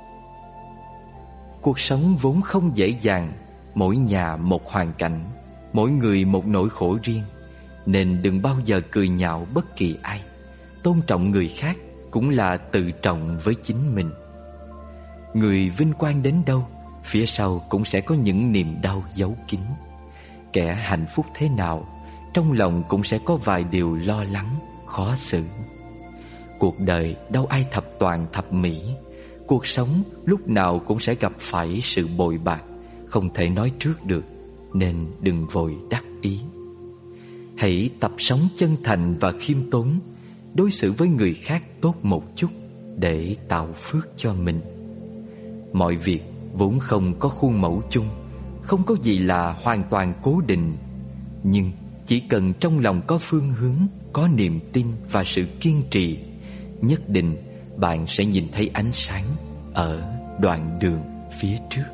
Cuộc sống vốn không dễ dàng, mỗi nhà một hoàn cảnh, mỗi người một nỗi khổ riêng. Nên đừng bao giờ cười nhạo bất kỳ ai. Tôn trọng người khác cũng là tự trọng với chính mình. Người vinh quang đến đâu, phía sau cũng sẽ có những niềm đau giấu kín. Kẻ hạnh phúc thế nào, trong lòng cũng sẽ có vài điều lo lắng, khó xử. Cuộc đời đâu ai thập toàn thập mỹ. Cuộc sống lúc nào cũng sẽ gặp phải sự bội bạc, không thể nói trước được, nên đừng vội đắc ý. Hãy tập sống chân thành và khiêm tốn, đối xử với người khác tốt một chút để tạo phước cho mình. Mọi việc vốn không có khuôn mẫu chung, không có gì là hoàn toàn cố định. Nhưng chỉ cần trong lòng có phương hướng, có niềm tin và sự kiên trì, nhất định bạn sẽ nhìn thấy ánh sáng ở đoạn đường phía trước.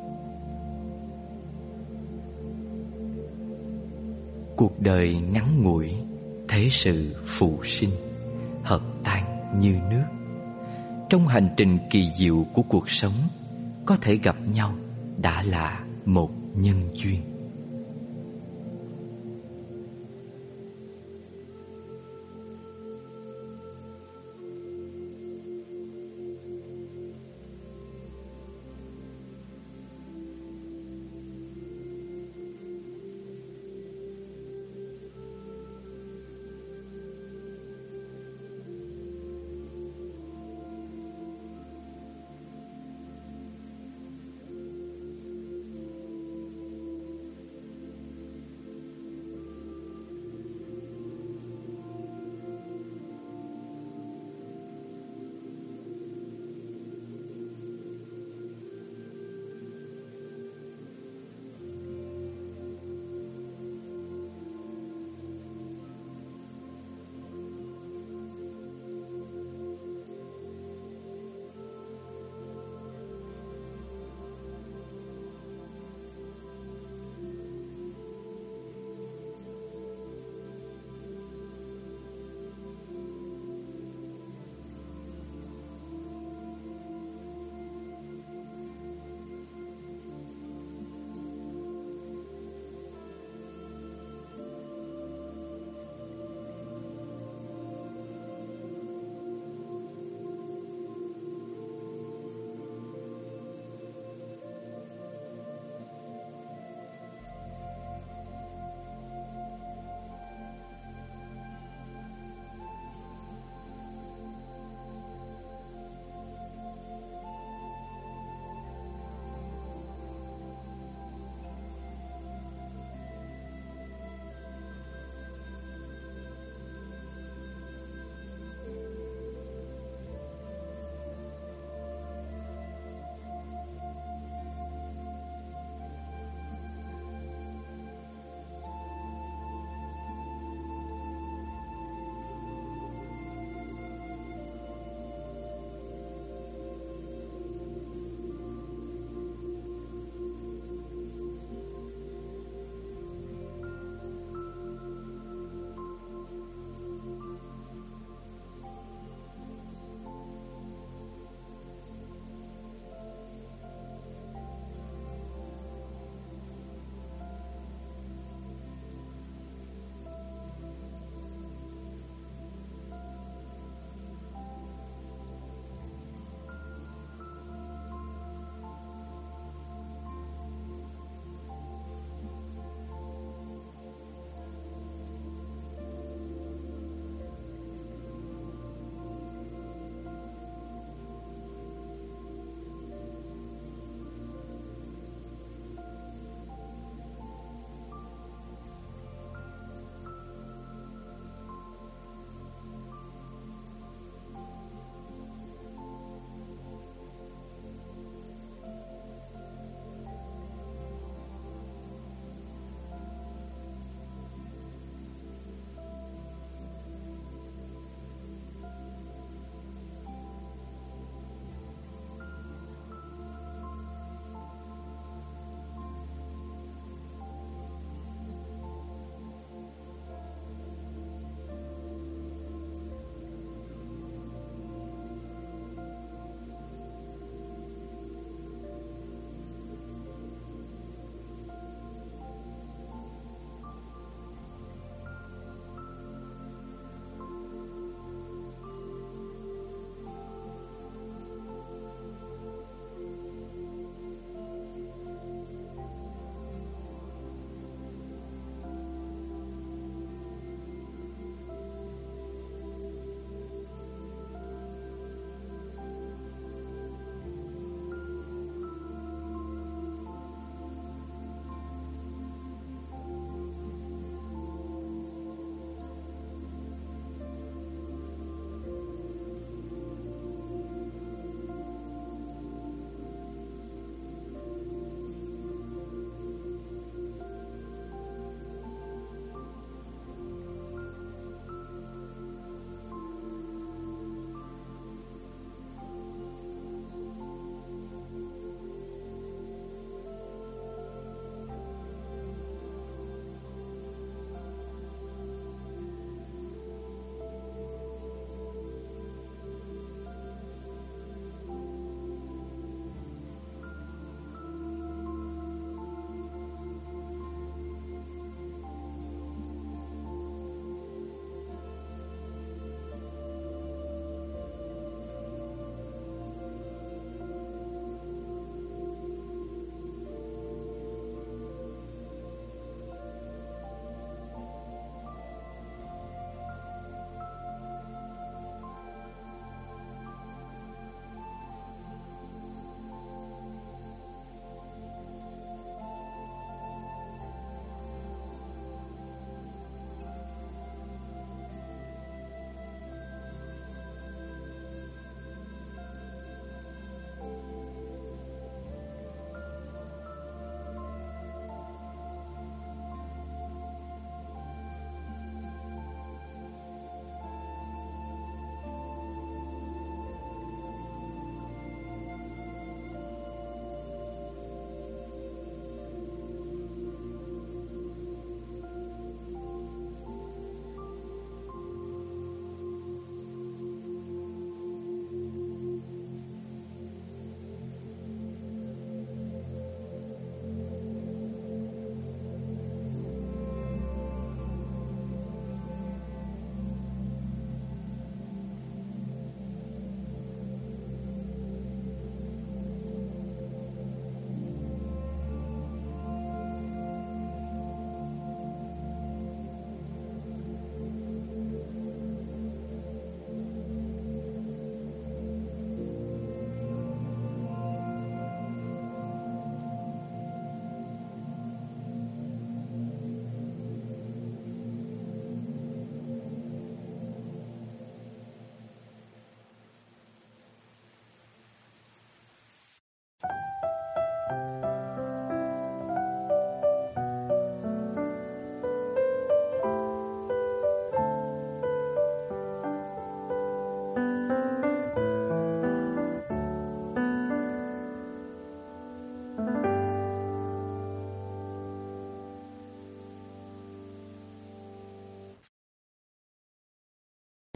Cuộc đời ngắn ngủi, thế sự phù sinh, hợp tan như nước. trong hành trình kỳ diệu của cuộc sống, có thể gặp nhau đã là một nhân duyên.